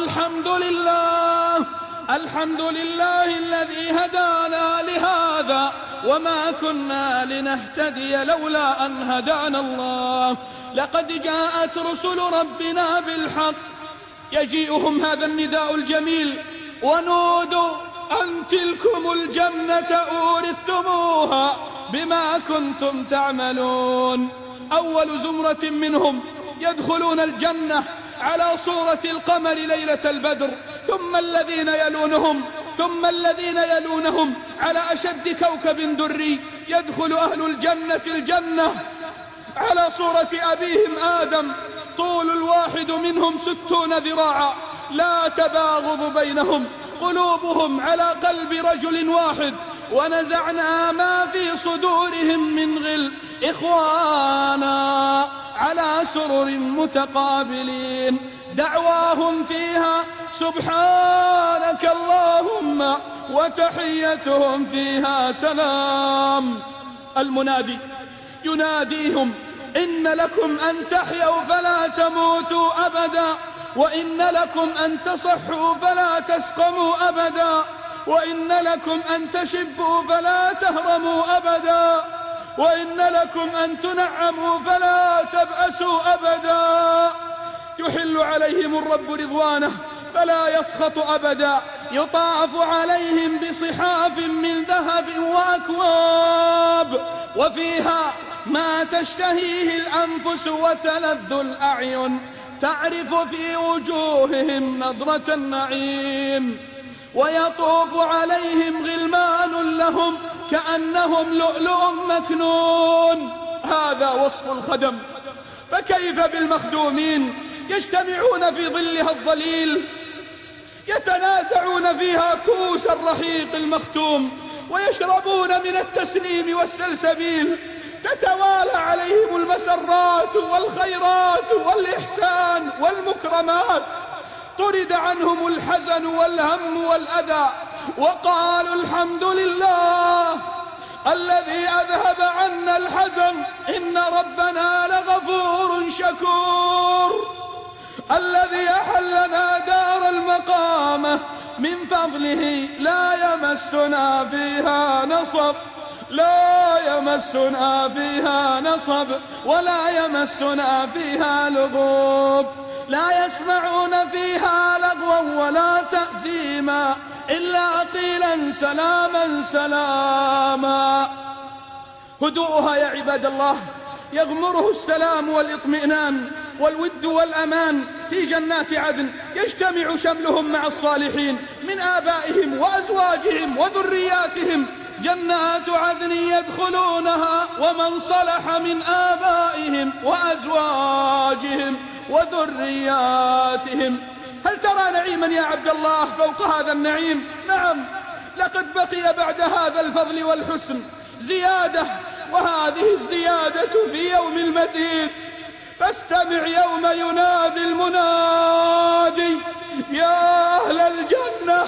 الحمد لله الذي هدانا لهذا، وما كنا لنهتدي لولا أن هدانا الله، لقد جاءت رسل ربنا بالحق. يجيئهم هذا النداء الجميل، ونودوا أن تلكم الجنة أورثتموها بما كنتم تعملون. أول زمرة منهم يدخلون الجنة على صورة القمر ليلة البدر، ثم الذين يلونهم، ثم الذين يلونهم على أشد كوكب دري. يدخل أهل الجنة الجنة على صورة أبيهم آدم، طول الواحد منهم 60 ذراعا، لا تباغض بينهم، قلوبهم على قلب رجل واحد. ونزعنا ما في صدورهم من غل إخوانا على سرر متقابلين. دعواهم فيها سبحانك اللهم وتحيتهم فيها سلام. المنادي يناديهم: إن لكم أن تحيوا فلا تموتوا أبدا، وإن لكم أن تصحوا فلا تسقموا أبدا، وإن لكم أن تشبوا فلا تهرموا أبدا، وإن لكم أن تنعموا فلا تبأسوا أبدا. يحل عليهم الرب رضوانه فلا يسخط أبدا. يطاف عليهم بصحاف من ذهب وأكواب، وفيها ما تشتهيه الأنفس وتلذ الأعين. تعرف في وجوههم نضرة النعيم. ويطوف عليهم غلمان لهم كأنهم لؤلؤ مكنون. هذا وصف الخدم، فكيف بالمخدومين؟ يجتمعون في ظلها الظليل، يتنازعون فيها كؤوس الرحيق المختوم، ويشربون من التسنيم والسلسبيل. تتوالى عليهم المسرات والخيرات والإحسان والمكرمات. طرد عنهم الحزن والهم والأذى، وقالوا الحمد لله الذي أذهب عنا الحزن إن ربنا لغفور شكور، الذي أحلنا دار المقامة من فضله لا يمسنا فيها نصب، لا يمسنا فيها نصب ولا يمسنا فيها لغوب. لا يسمعون فيها لغوا ولا تأثيما إلا قيلا سلاما سلاما. هدوءها يا عباد الله يغمره السلام والاطمئنان والود والأمان في جنات عدن. يجتمع شملهم مع الصالحين من آبائهم وأزواجهم وذرياتهم. جنات عدن يدخلونها ومن صلح من آبائهم وأزواجهم وذرياتهم. هل ترى نعيما يا عبد الله فوق هذا النعيم؟ نعم، لقد بقي بعد هذا الفضل والحسن زيادة، وهذه الزيادة في يوم المزيد. فاستمع يوم ينادي المنادي: يا أهل الجنة،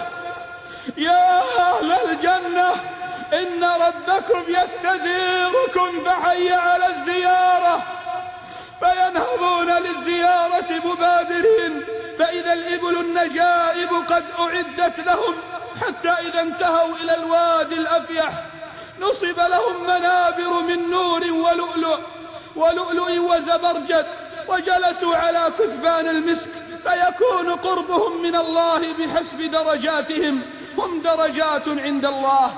يا أهل الجنة، إن ربكم يستزيركم فحي على الزيارة. فينهضون للزيارة مبادرين، فإذا الإبل النجائب قد أعدت لهم، حتى إذا انتهوا إلى الوادي الأفيح نصب لهم منابر من نور ولؤلؤ وزبرجد، وجلسوا على كثبان المسك، فيكون قربهم من الله بحسب درجاتهم، هم درجات عند الله.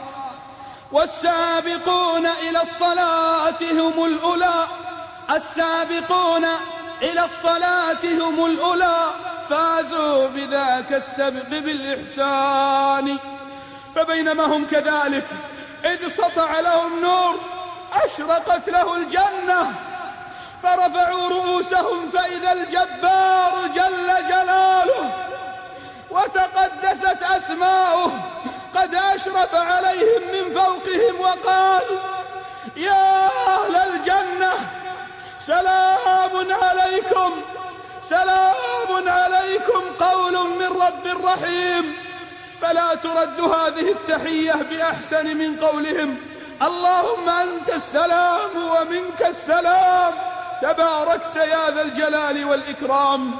والسابقون إلى الصلاة هم الأولى، السابقون إلى الصلاة هم الأولى، فازوا بذاك السبق بالإحسان. فبينما هم كذلك إذ سطع لهم نور أشرقت له الجنة، فرفعوا رؤوسهم فإذا الجبار جل جلاله وتقدست أسماؤه قد أشرف عليهم من فوقهم وقال: يا أهل الجنة، سلام عليكم، سلام عليكم، قول من رب رحيم. فلا ترد هذه التحية بأحسن من قولهم: اللهم أنت السلام ومنك السلام، تباركت يا ذا الجلال والإكرام.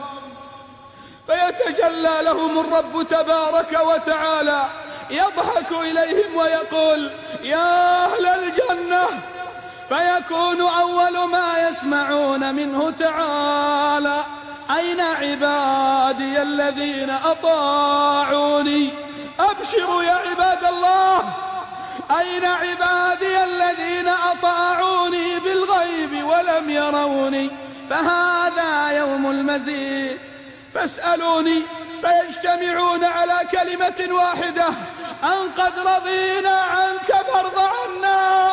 فيتجلى لهم الرب تبارك وتعالى، يضحك إليهم ويقول: يا أهل الجنة. فيكون أول ما يسمعون منه تعالى: أين عبادي الذين أطاعوني؟ فأبشروا يا عباد الله، أين عبادي الذين أطاعوني بالغيب ولم يروني؟ فهذا يوم المزيد. فاسألوني فيجتمعون على كلمة واحدة: أن قد رضينا عنك فارض عنا.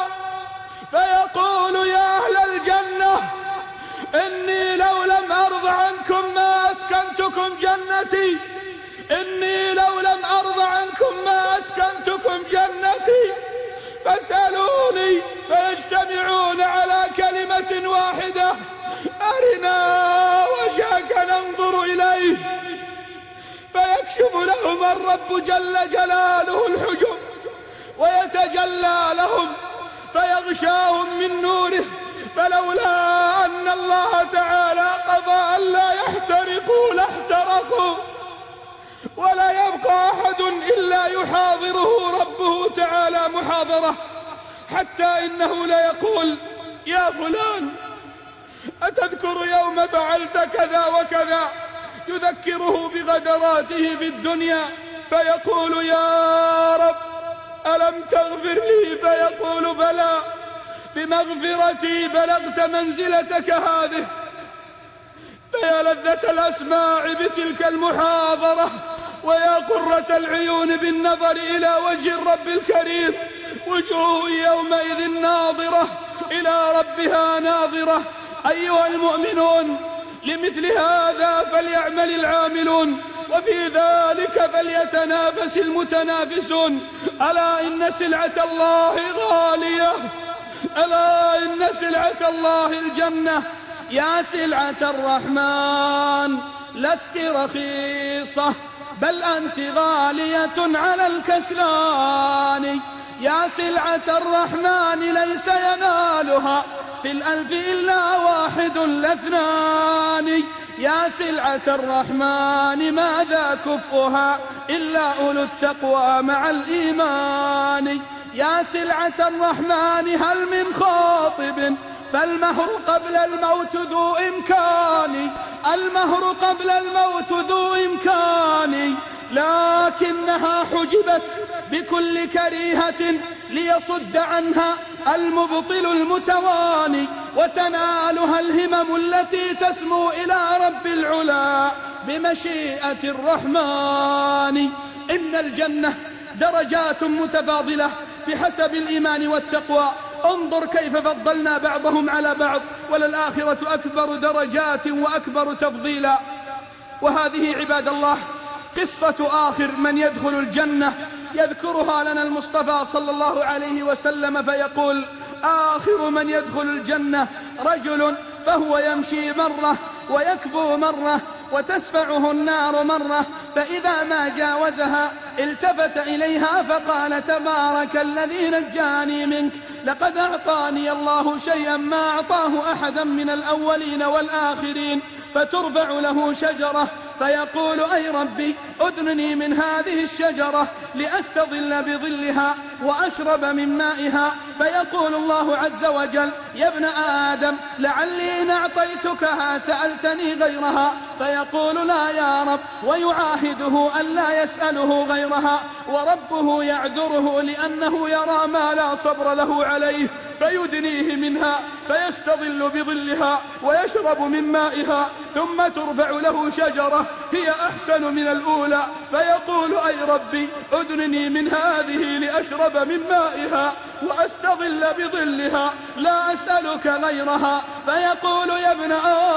فيقول يا أهل الجنة إني لو لم أرض عنكم ما أسكنتكم جنتي، إني لو لم أرض عنكم ما أسكنتكم جنتي. فاسألوني فيجتمعون على كلمة واحدة: أرنا وجهك ننظر إليه. فيكشف لهم الرب جل جلاله الحجب ويتجلى لهم فيغشاهم من نوره، فلولا أن الله تعالى قضى أن لا يحترقوا لاحترقوا، ولا يبقى أحد إلا يحاضره ربه تعالى محاضرة، حتى إنه ليقول: يا فلان أتذكر يوم فعلت كذا وكذا؟ يذكره بغدراته في الدنيا، فيقول: يا رب ألم تغفر لي؟ فيقول: بلى، بمغفرتي بلغت منزلتك هذه. فيا لذة الأسماع بتلك المحاضرة، ويا قرة العيون بالنظر إلى وجه الرب الكريم. وجوه يومئذ ناظرة إلى ربها ناظرة. أيها المؤمنون، لمثل هذا فليعمل العاملون، وفي ذلك فليتنافس المتنافسون. ألا إن سلعة الله غالية، ألا إن سلعة الله الجنة. يا سلعة الرحمن لست رخيصة، بل أنت غالية على الكسلان. يا سلعة الرحمن ليس ينالها في الألف إلا واحد لاثنان. يا سلعة الرحمن ماذا كفها إلا أولو التقوى مع الإيمان. يا سلعة الرحمن هل من خاطب فالمهر قبل الموت ذو إمكان، المهر قبل الموت ذو إمكان، لكنها حجبت بكل كريهة ليصد عنها المبطل المتواني، وتنالها الهمم التي تسمو إلى رب العلا بمشيئة الرحمن. إن الجنة درجات متفاضلة بحسب الإيمان والتقوى. انظر كيف فضلنا بعضهم على بعض، وللآخرة أكبر درجات وأكبر تفضيلا. وهذه عباد الله قصة آخر من يدخل الجنة، يذكرها لنا المصطفى صلى الله عليه وسلم فيقول: آخر من يدخل الجنة رجل فهو يمشي مرة ويكبو مرة وتسفعه النار مرة، فإذا ما جاوزها التفت إليها فقال: تبارك الذي نجاني منك، لقد أعطاني الله شيئا ما أعطاه أحدا من الأولين والآخرين. فترفع له شجرة فيقول: أي ربي أدنني من هذه الشجرة لأستظل بظلها وأشرب من مائها. فيقول الله عز وجل: يا ابن آدم لعلي إن أعطيتكها سألتني غيرها. فيقول: لا يا رب، ويعاهده أن لا يسأله غيرها، وربه يعذره لأنه يرى ما لا صبر له عليه، فيدنيه منها فيستظل بظلها ويشرب من مائها. ثم ترفع له شجرة هي أحسن من الأولى، فيقول: أي ربي أدنني من هذه لأشرب من مائها وأستظل بظلها، لا أسألك غيرها. فيقول: يا ابن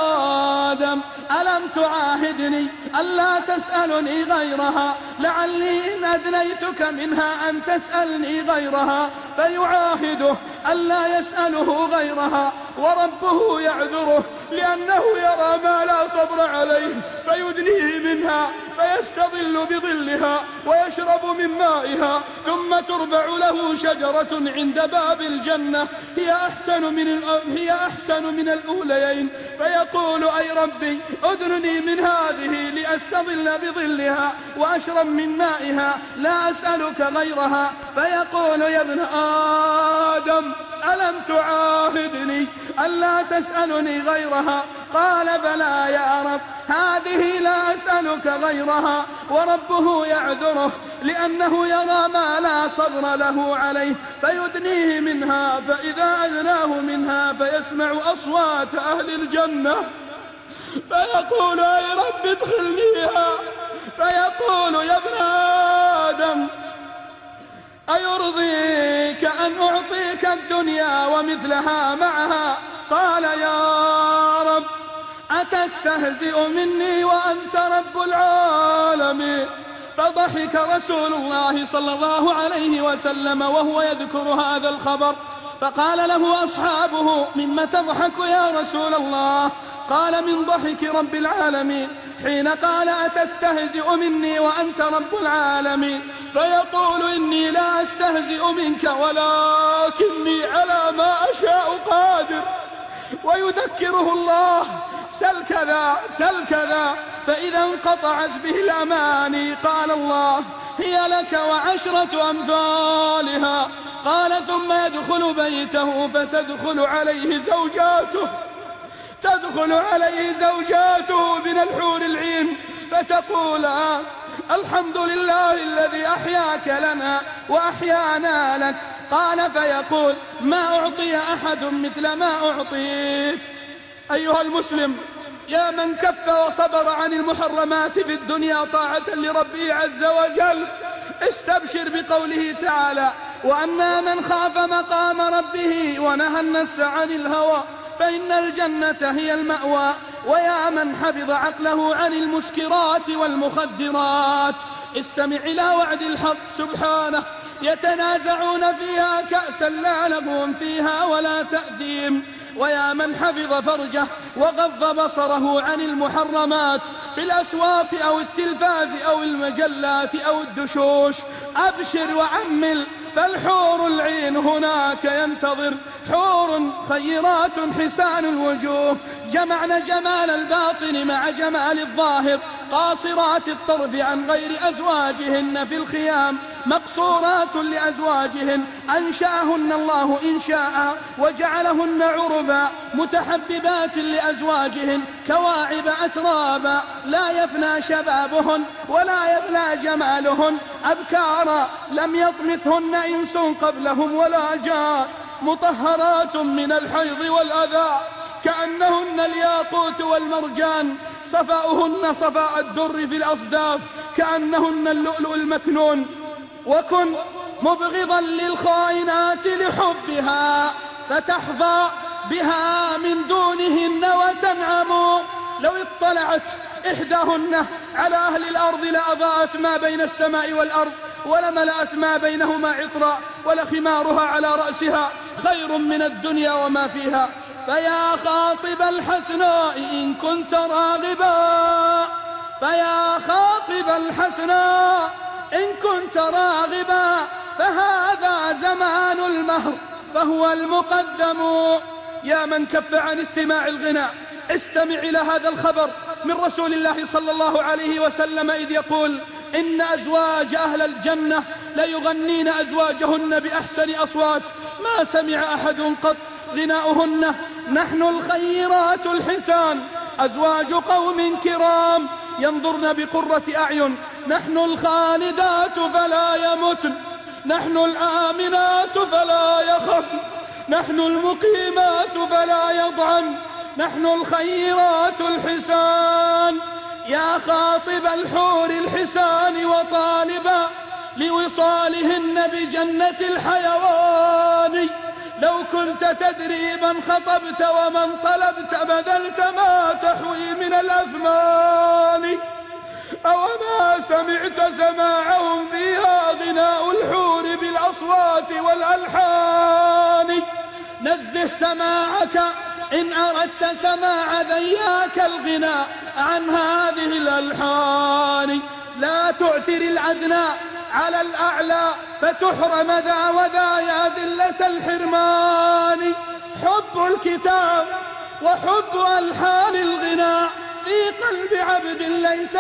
آدم ألم تعاهدني ألا تسألني غيرها؟ لعلي إن أدنيتك منها أن تسألني غيرها. فيعاهده ألا يسأله غيرها، وربه يعذره لأنه يرى ما لا صبر عليه، فيدنيه منها فيستظل بظلها ويشرب من مائها. ثم ترفع له شجرة عند باب الجنة هي أحسن من الأوليين، فيقول: أي ربي أدنني من هذه لأستظل بظلها وأشرب من مائها، لا أسألك غيرها. فيقول: يا ابن آدم ألم تعاهدني ألا تسألني غيرها؟ غيرها؟ قال بلى يا رب، هذه لا أسألك غيرها. وربه يعذره لأنه يرى ما لا صبر له عليه فيدنيه منها، فإذا أدناه منها فيسمع أصوات أهل الجنة فيقول أي رب ادخلنيها، فيقول يا ابن آدم أيرضيك أن أعطيك الدنيا ومثلها معها؟ قال يا رب أتستهزئ مني وأنت رب العالمين؟ فضحك رسول الله صلى الله عليه وسلم وهو يذكر هذا الخبر، فقال له أصحابه مما تضحك يا رسول الله؟ قال من ضحك رب العالمين حين قال أتستهزئ مني وأنت رب العالمين، فيقول إني لا أستهزئ منك ولكني على ما أشاء قادر، ويذكره الله سل كذا سل كذا، فإذا انقطعت به الأماني قال الله هي لك وعشرة أمثالها. قال ثم يدخل بيته فتدخل عليه زوجاته من الحور العين فتقول الحمد لله الذي أحياك لنا وأحيانا لك. قال فيقول ما أعطي أحد مثل ما أعطيك. أيها المسلم، يا من كف وصبر عن المحرمات في الدنيا طاعة لربه عز وجل، استبشر بقوله تعالى وأما من خاف مقام ربه ونهى النفس عن الهوى فإن الجنة هي المأوى. ويا من حفظ عقله عن المسكرات والمخدرات، استمع إلى وعد الحق سبحانه يتنازعون فيها كأسا لا لغو فيها ولا تأثيم. ويا من حفظ فرجه وغض بصره عن المحرمات في الأسواق أو التلفاز أو المجلات أو الدشوش، أبشر وعمل، فالحور العين هناك ينتظر، حور خيرات حسان الوجوه، جمعن جمال الباطن مع جمال الظاهر، قاصرات الطرف عن غير أزواجهن في الخيام، مقصورات لأزواجهن أنشأهن الله إنشاء وجعلهن عربا، متحببات لأزواجهن كواعب أترابا، لا يفنى شبابهن ولا يبلى جمالهن، أبكارا لم يطمثهن إنس قبلهم ولا جان، مطهرات من الحيض والأذى كأنهن الياقوت والمرجان، صفاؤهن صفاء الدر في الأصداف كأنهن اللؤلؤ المكنون. وكن مبغضا للخائنات لحبها فتحظى بها من دونهن وتنعم. لو اطلعت إحداهن على أهل الأرض لأضاءت ما بين السماء والأرض ولملأت ما بينهما عطرا، ولخمارها على رأسها خير من الدنيا وما فيها. فيا خاطب الحسناء إن كنت راغبا، فيا خاطب الحسناء إن كنت راغبا، فهذا زمان المهر فهو المقدم. يا من كف عن استماع الغناء، استمع إلى هذا الخبر من رسول الله صلى الله عليه وسلم إذ يقول إن أزواج أهل الجنة ليغنين أزواجهن بأحسن أصوات ما سمع أحد قط غناؤهن. نحن الخيرات الحسان أزواج قوم كرام ينظرن بقرة أعين، نحن الخالدات فلا يمتن، نحن الآمنات فلا يخفن، نحن المقيمات فلا يضعن، نحن الخيرات الحسان. يا خاطب الحور الحسان وطالبا لوصالهن بجنة الحيوان، لو كنت تدري من خطبت ومن طلبت بذلت ما تحوي من الأثمان. أوما سمعت سماعهم فيها غناء الحور بالأصوات والألحان. نزه سماعك إن أردت سماع ذياك الغناء عن هذه الألحان. لا تعثر الأدنى على الأعلى فتحرم ذا وذا يا ذلة الحرمان. حب الكتاب وحب ألحان الغناء في قلب عبد ليس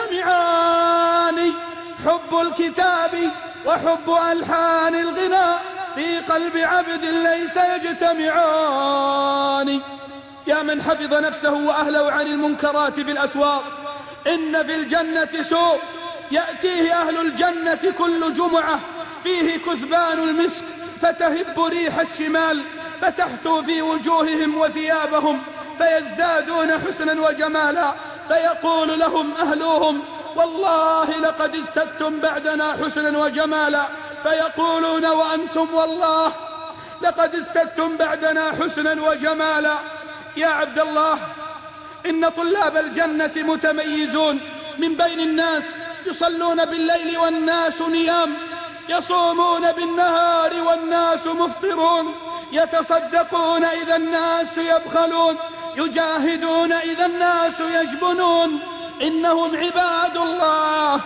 يجتمعان. حب الكتاب وحب ألحان الغناء في قلب عبد ليس يجتمعان. يا من حفظ نفسه وأهله عن المنكرات في الأسواق، إن في الجنة سوق يأتيه أهل الجنة كل جمعة فيه كثبان المسك فتهب ريح الشمال فتحثو في وجوههم وثيابهم فيزدادون حسنا وجمالا، فيقول لهم أهلهم: والله لقد ازددتم بعدنا حسنا وجمالا، فيقولون: وأنتم والله لقد ازددتم بعدنا حسنا وجمالا. يا عبد الله، إن طلاب الجنة متميزون من بين الناس، يصلون بالليل والناس نيام، يصومون بالنهار والناس مفطرون، يتصدقون إذا الناس يبخلون، يجاهدون إذا الناس يجبنون. إنهم عباد الله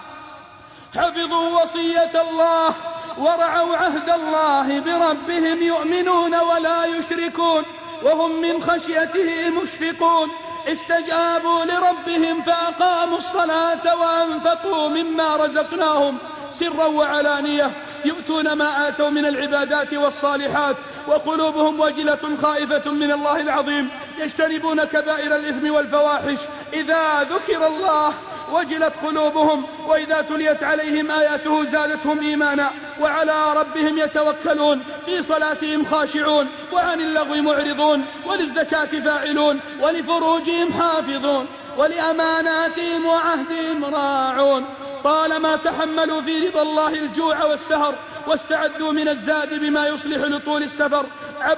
حفظوا وصية الله ورعوا عهد الله بربهم، يؤمنون ولا يشركون، وهم من خشيته مشفقون. استجابوا لربهم فأقاموا الصلاة وأنفقوا مما رزقناهم سرا وعلانية، يؤتون ما آتوا من العبادات والصالحات وقلوبهم وجلة خائفة من الله العظيم، يجتنبون كبائر الإثم والفواحش، إذا ذكر الله وجلت قلوبهم، وإذا تليت عليهم آياته زادتهم إيمانا، وعلى ربهم يتوكلون، في صلاتهم خاشعون، وعن اللغو معرضون، وللزكاة فاعلون، ولفروجهم حافظون، ولأماناتهم وعهدهم راعون. طالما تحملوا في رضا الله الجوع والسهر، واستعدوا من الزاد بما يصلح لطول السفر،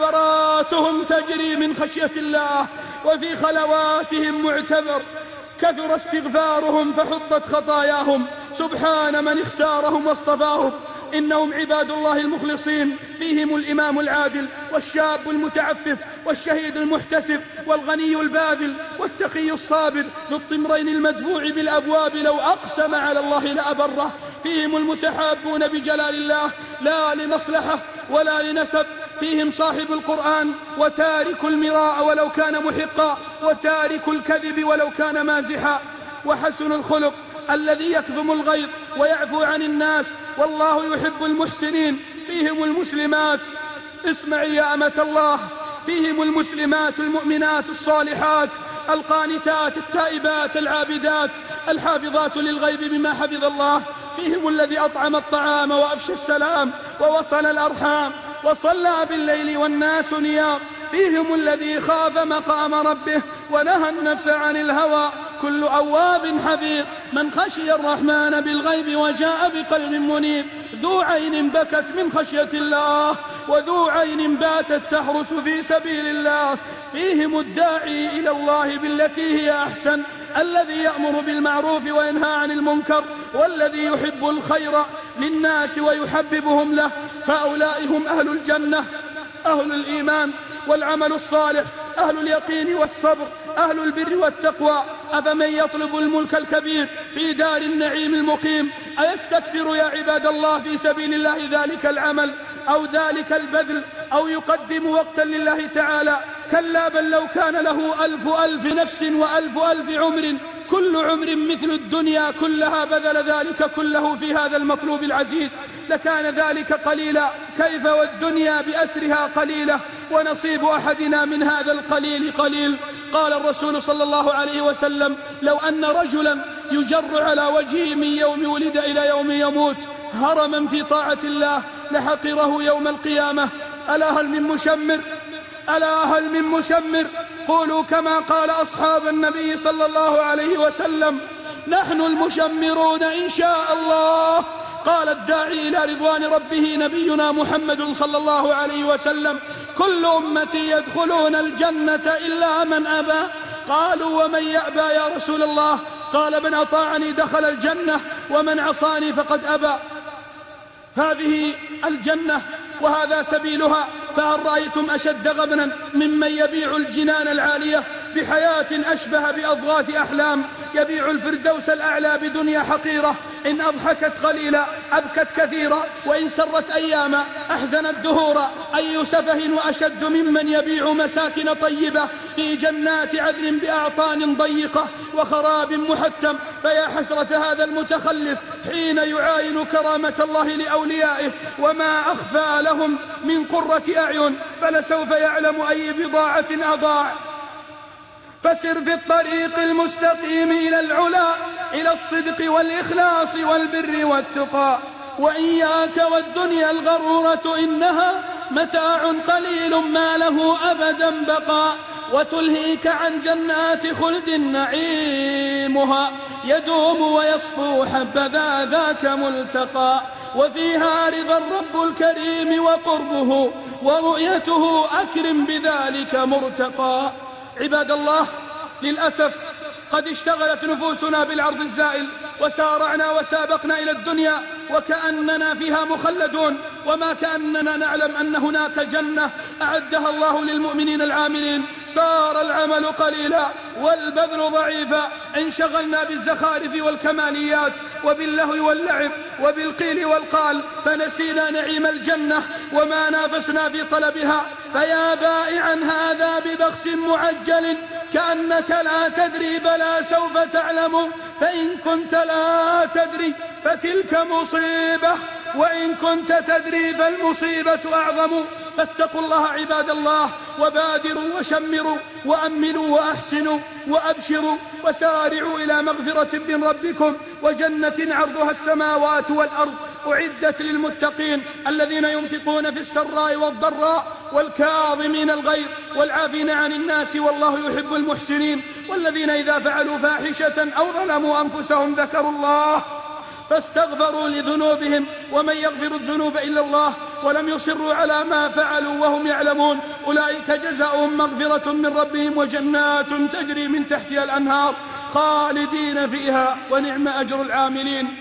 عبراتهم تجري من خشية الله، وفي خلواتهم معتبر، كثر استغفارهم فحطت خطاياهم، سبحان من اختارهم واصطفاهم. إنهم عباد الله المخلصين، فيهم الإمام العادل، والشاب المتعفف، والشهيد المحتسب، والغني الباذل، والتقي الصابر، ذو الطمرين المدفوع بالأبواب لو أقسم على الله لأبره. فيهم المتحابون بجلال الله لا لمصلحة ولا لنسب. فيهم صاحب القرآن وتارك المراء ولو كان محقا، وتارك الكذب ولو كان مازحا. وحسن الخلق الذي يكظم الغيظ ويعفو عن الناس، والله يحب المحسنين. فيهم المسلمات، اسمعي يا أمة الله، فيهم المسلمات المؤمنات الصالحات القانتات التائبات العابدات الحافظات للغيب بما حفظ الله. فيهم الذي أطعم الطعام وأفشى السلام ووصل الأرحام وصلى بالليل والناس نيام. فيهم الذي خاف مقام ربه ونهى النفس عن الهوى. كل أواب حفيظ من خشي الرحمن بالغيب وجاء بقلب منيب، ذو عين بكت من خشية الله، وذو عين باتت تحرس في سبيل الله. فيهم الداعي إلى الله بالتي هي أحسن، الذي يأمر بالمعروف وينهى عن المنكر، والذي يحب الخير للناس ويحببهم له. هؤلاء هم أهل الجنة، أهل الإيمان والعمل الصالح، أهل اليقين والصبر، أهل البر والتقوى. أفمن يطلب الملك الكبير في دار النعيم المقيم أيستكثر يا عباد الله في سبيل الله ذلك العمل أو ذلك البذل، أو يقدم وقتا لله تعالى؟ كلا، بل لو كان له 1000 نفس و1000 عمر، كل عمر مثل الدنيا كلها، بذل ذلك كله في هذا المطلوب العزيز، لكان ذلك قليلا. كيف والدنيا بأسرها قليلة، ونصيب أحدنا من هذا القليل قليل. قال الرسول صلى الله عليه وسلم: لو أن رجلا يجر على وجهه من يوم ولد إلى يوم يموت هرما في طاعة الله لحقره يوم القيامة. ألا هل من مشمر؟ ألا هل من مشمر؟ قولوا كما قال أصحاب النبي صلى الله عليه وسلم: نحن المشمرون إن شاء الله. قال الداعي إلى رضوان ربه نبينا محمد صلى الله عليه وسلم: كل أمتي يدخلون الجنة إلا من أبى. قالوا: ومن يأبى يا رسول الله؟ قال: من أطاعني دخل الجنة، ومن عصاني فقد أبى. هذه الجنة وهذا سبيلها، فهل رأيتم أشد غبنا ممن يبيع الجنان العالية بحياة أشبه بأضغاث أحلام؟ يبيع الفردوس الأعلى بدنيا حقيرة، إن أضحكت قليلا أبكت كثيرا، وإن سرت أياما أحزنت دهورا. أي سفه وأشد ممن يبيع مساكن طيبة في جنات عدن بأعطان ضيقة وخراب محتم. فيا حسرة هذا المتخلف حين يعاين كرامة الله لأوليائه وما أخفى لهم من قرة أعين، فلسوف يعلم أي بضاعة أضاع. فسر في الطريق المستقيم إلى العلا، إلى الصدق والإخلاص والبر والتقى. وإياك والدنيا الغرورة، إنها متاع قليل ما له أبدا بقاء، وتلهيك عن جنات خلد نعيمها يدوم ويصفو حبذا ذاك ملتقى، وفيها رضا الرب الكريم وقربه ورؤيته أكرم بذلك مرتقى. عباد الله، للأسف قد اشتغلت نفوسنا بالعرض الزائل، وسارعنا وسابقنا إلى الدنيا وكأننا فيها مخلدون، وما كأننا نعلم أن هناك جنة أعدها الله للمؤمنين العاملين. صار العمل قليلا والبذل ضعيفا، انشغلنا بالزخارف والكماليات وباللهو واللعب وبالقيل والقال، فنسينا نعيم الجنة وما نافسنا في طلبها. فيا بائعا هذا ببخس معجل، كأنك لا تدري بلى سوف تعلم، فإن كنت لا تدري فتلك مصيبة، وإن كنت تدري فالمصيبة أعظم. فاتقوا الله عباد الله، وبادروا وشمروا وأملوا وأحسنوا وأبشروا، وسارعوا إلى مغفرة من ربكم وجنة عرضها السماوات والأرض أعدت للمتقين الذين ينفقون في السراء والضراء والكاظمين الغيظ والعافين عن الناس والله يحب المحسنين، والذين إذا فعلوا فاحشة أو ظلموا أنفسهم ذكروا الله فاستغفروا لذنوبهم، ومن يغفر الذنوب إلا الله، ولم يصروا على ما فعلوا وهم يعلمون، أولئك جزاؤهم مغفرة من ربهم وجنات تجري من تحتها الأنهار خالدين فيها ونعم أجر العاملين.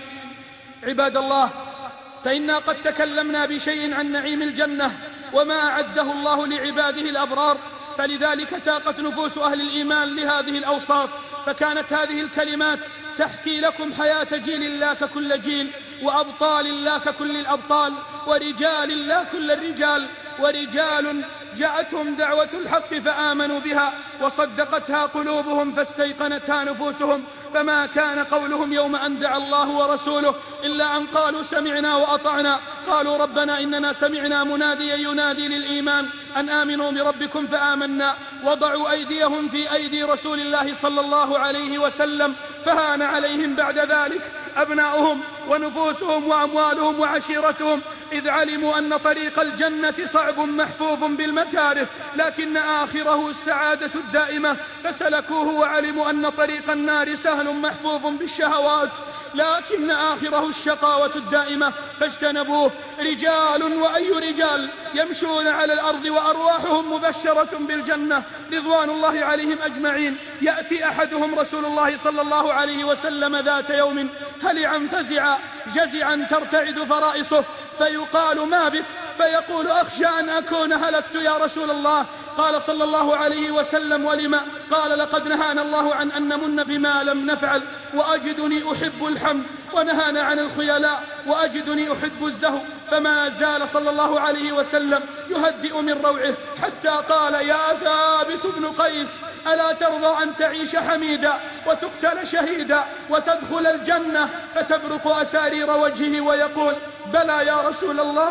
عباد الله، فإنا قد تكلمنا بشيء عن نعيم الجنة وما أعده الله لعباده الأبرار، فلذلك تاقت نفوس أهل الإيمان لهذه الأوصاف، فكانت هذه الكلمات تحكي لكم حياة جيل الله ككل جيل، وأبطال الله ككل الأبطال، ورجال الله كل الرجال، ورجال جاءتهم دعوة الحق فآمنوا بها وصدقتها قلوبهم فاستيقنتها نفوسهم، فما كان قولهم يوم أن دعا الله ورسوله إلا أن قالوا سمعنا وأطعنا. قالوا ربنا إننا سمعنا مناديا ينادي للإيمان أن آمنوا بربكم فآمنا، وضعوا أيديهم في أيدي رسول الله صلى الله عليه وسلم، فهان عليهم بعد ذلك أبناؤهم ونفوسهم وأموالهم وعشيرتهم، إذ علموا أن طريق الجنة صعب محفوف بالمكاره، لكن آخره السعادة الدائمة، فسلكوه، وعلموا أن طريق النار سهل محفوف بالشهوات، لكن آخره الشقاوة الدائمة، فاجتنبوه. رجال وأي رجال يمشون على الأرض وأرواحهم مبشرة بالجنة رضوان الله عليهم أجمعين. يأتي أحدهم رسول الله صلى الله عليه وسلم ذات يوم هلعا فزعا جزعا ترتعد فرائصه، فيقال ما بك؟ فيقول أخشى أن أكون هلكت يا رسول الله. قال صلى الله عليه وسلم ولما؟ قال لقد نهانا الله عن أن نمن بما لم نفعل، وأجدني أحب الحمد، ونهانا عن الخيلاء وأجدني أحب الزهو. فما زال صلى الله عليه وسلم يهدئ من روعه حتى قال يا ثابت بن قيس ألا ترضى أن تعيش حميدا وتقتل شهيدا وتدخل الجنة؟ فتبرق أسارير وجهه ويقول بلى يا رسول الله،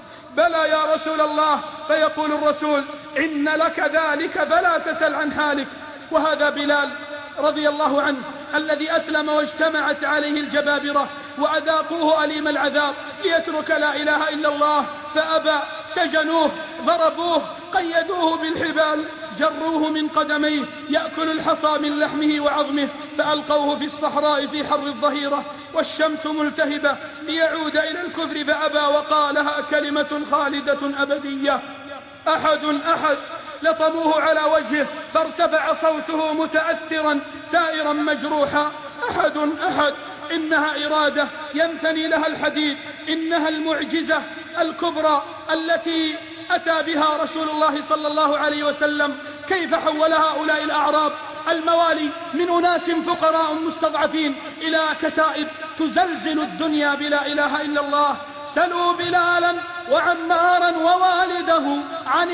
بلى يا رسول الله. فيقول الرسول إن لك ذلك فلا تسل عن حالك. وهذا بلال رضي الله عنه الذي أسلم واجتمعت عليه الجبابرة وأذاقوه أليم العذاب ليترك لا إله إلا الله، فأبى، سجنوه، ضربوه، قيدوه بالحبال، جروه من قدميه يأكل الحصى من لحمه وعظمه، فألقوه في الصحراء في حر الظهيرة والشمس ملتهبة ليعود إلى الكفر، فأبى وقالها كلمة خالدة أبدية أحد أحد. لطموه على وجهه فارتفع صوته متأثرا ثائرا مجروحا أحد أحد. إنها إرادة ينثني لها الحديد، إنها المعجزة الكبرى التي أتى بها رسول الله صلى الله عليه وسلم. كيف حول هؤلاء الأعراب الموالي من أناس فقراء مستضعفين إلى كتائب تزلزل الدنيا بلا إله إلا الله. سلوا بلالا وعمارا ووالده عن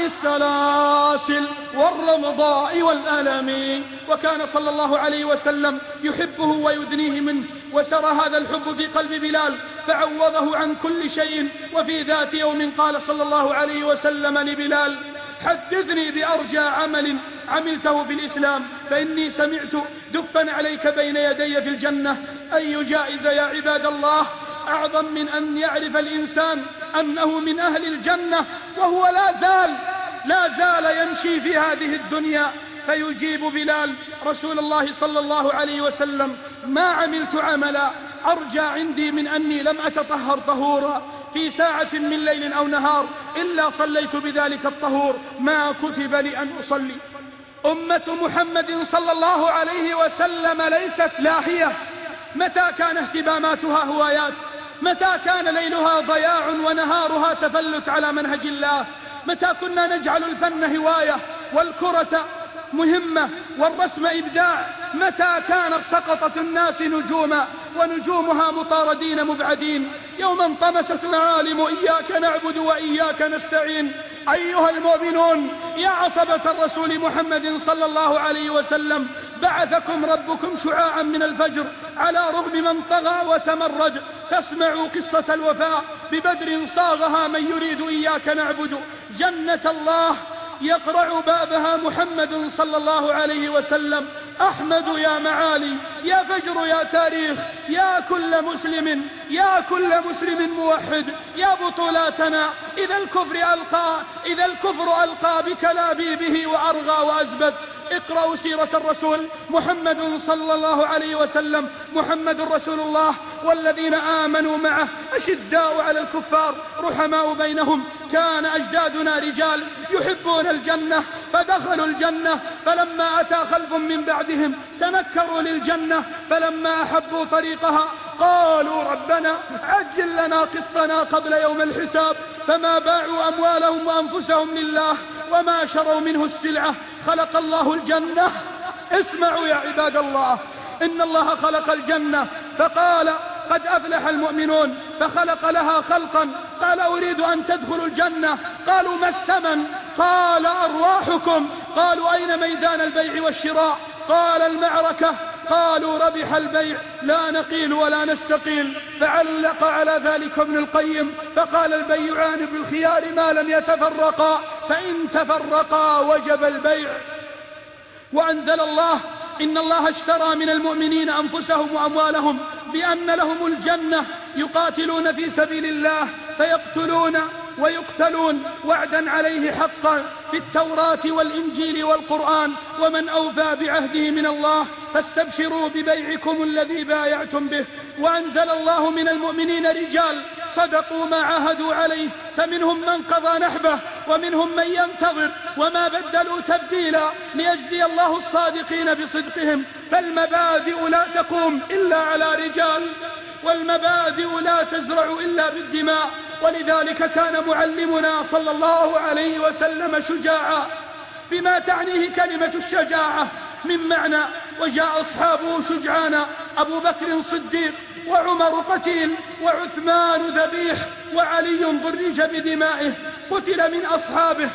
السلاسل والرمضاء والألم. وكان صلى الله عليه وسلم يحبه ويدنيه منه، وسرى هذا الحب في قلب بلال فعوضه عن كل شيء. وفي ذات يوم قال صلى الله عليه وسلم لبلال حدثني بأرجى عمل عملته في الإسلام، فإني سمعت دفا عليك بين يدي في الجنة. أي جائزة يا عباد الله أعظم من أن يعرف الإنسان أنه من أهل الجنة وهو لا زال يمشي في هذه الدنيا؟ فيجيب بلال رسول الله صلى الله عليه وسلم: ما عملت عملا أرجى عندي من أني لم أتطهر طهورا في ساعة من ليل أو نهار إلا صليت بذلك الطهور ما كتب لي أن أصلي. أمة محمد صلى الله عليه وسلم ليست لاهية. متى كان اهتماماتها هوايات؟ متى كان ليلها ضياع ونهارها تفلت على منهج الله؟ متى كنا نجعل الفن هواية والكرة مهمة والرسم إبداع؟ متى كانت سقطت الناس نجوما ونجومها مطاردين مبعدين؟ يوم انطمست معالم إياك نعبد وإياك نستعين. أيها المؤمنون يا عصبة الرسول محمد صلى الله عليه وسلم، بعثكم ربكم شعاعا من الفجر على رغم من طغى وتمرد. فاسمعوا قصة الوفاء ببدر صاغها من يريد إياك نعبد. جنة الله يقرع بابها محمد صلى الله عليه وسلم. أحمد يا معالي، يا فجر، يا تاريخ، يا كل مسلم موحد، يا بطولاتنا إذا الكفر ألقى بكلابيبه وأرغى وأزبد. اقرأوا سيرة الرسول محمد صلى الله عليه وسلم. محمد رسول الله والذين آمنوا معه أشداء على الكفار رحماء بينهم. كان أجدادنا رجال يحبون الجنة فدخلوا الجنة، فلما أتى خلف من بعدهم تنكروا للجنة، فلما أحبوا طريقها قالوا ربنا عجل لنا قطنا قبل يوم الحساب. فما باعوا أموالهم وأنفسهم لله وما شروا منه السلعة. خلق الله الجنة. اسمعوا يا عباد الله، إن الله خلق الجنة فقال قد أفلح المؤمنون، فخلق لها خلقا. قال أريد أن تدخلوا الجنة. قالوا ما الثمن؟ قال أرواحكم. قالوا أين ميدان البيع والشراء؟ قال المعركة. قالوا ربح البيع لا نقيل ولا نستقيل. فعلق على ذلك ابن القيم فقال البيعان بالخيار ما لم يتفرقا، فإن تفرقا وجب البيع. وأنزل الله إن الله اشترى من المؤمنين أنفسهم وأموالهم بأن لهم الجنة يقاتلون في سبيل الله فيقتلون ويقتلون وعدا عليه حقا في التوراة والإنجيل والقرآن، ومن أوفى بعهده من الله فاستبشروا ببيعكم الذي بايعتم به. وأنزل الله من المؤمنين رجال صدقوا ما عاهدوا عليه، فمنهم من قضى نحبه ومنهم من ينتظر وما بدلوا تبديلا، ليجزي الله الصادقين بصدقهم. فالمبادئ لا تقوم إلا على رجال، والمبادئ لا تزرع إلا بالدماء. ولذلك كان معلمنا صلى الله عليه وسلم شجاعا بما تعنيه كلمة الشجاعة من معنى. وجاء أصحابه شجعانا: أبو بكر صديق، وعمر قتيل، وعثمان ذبيح، وعلي ضرج بدمائه. قتل من أصحابه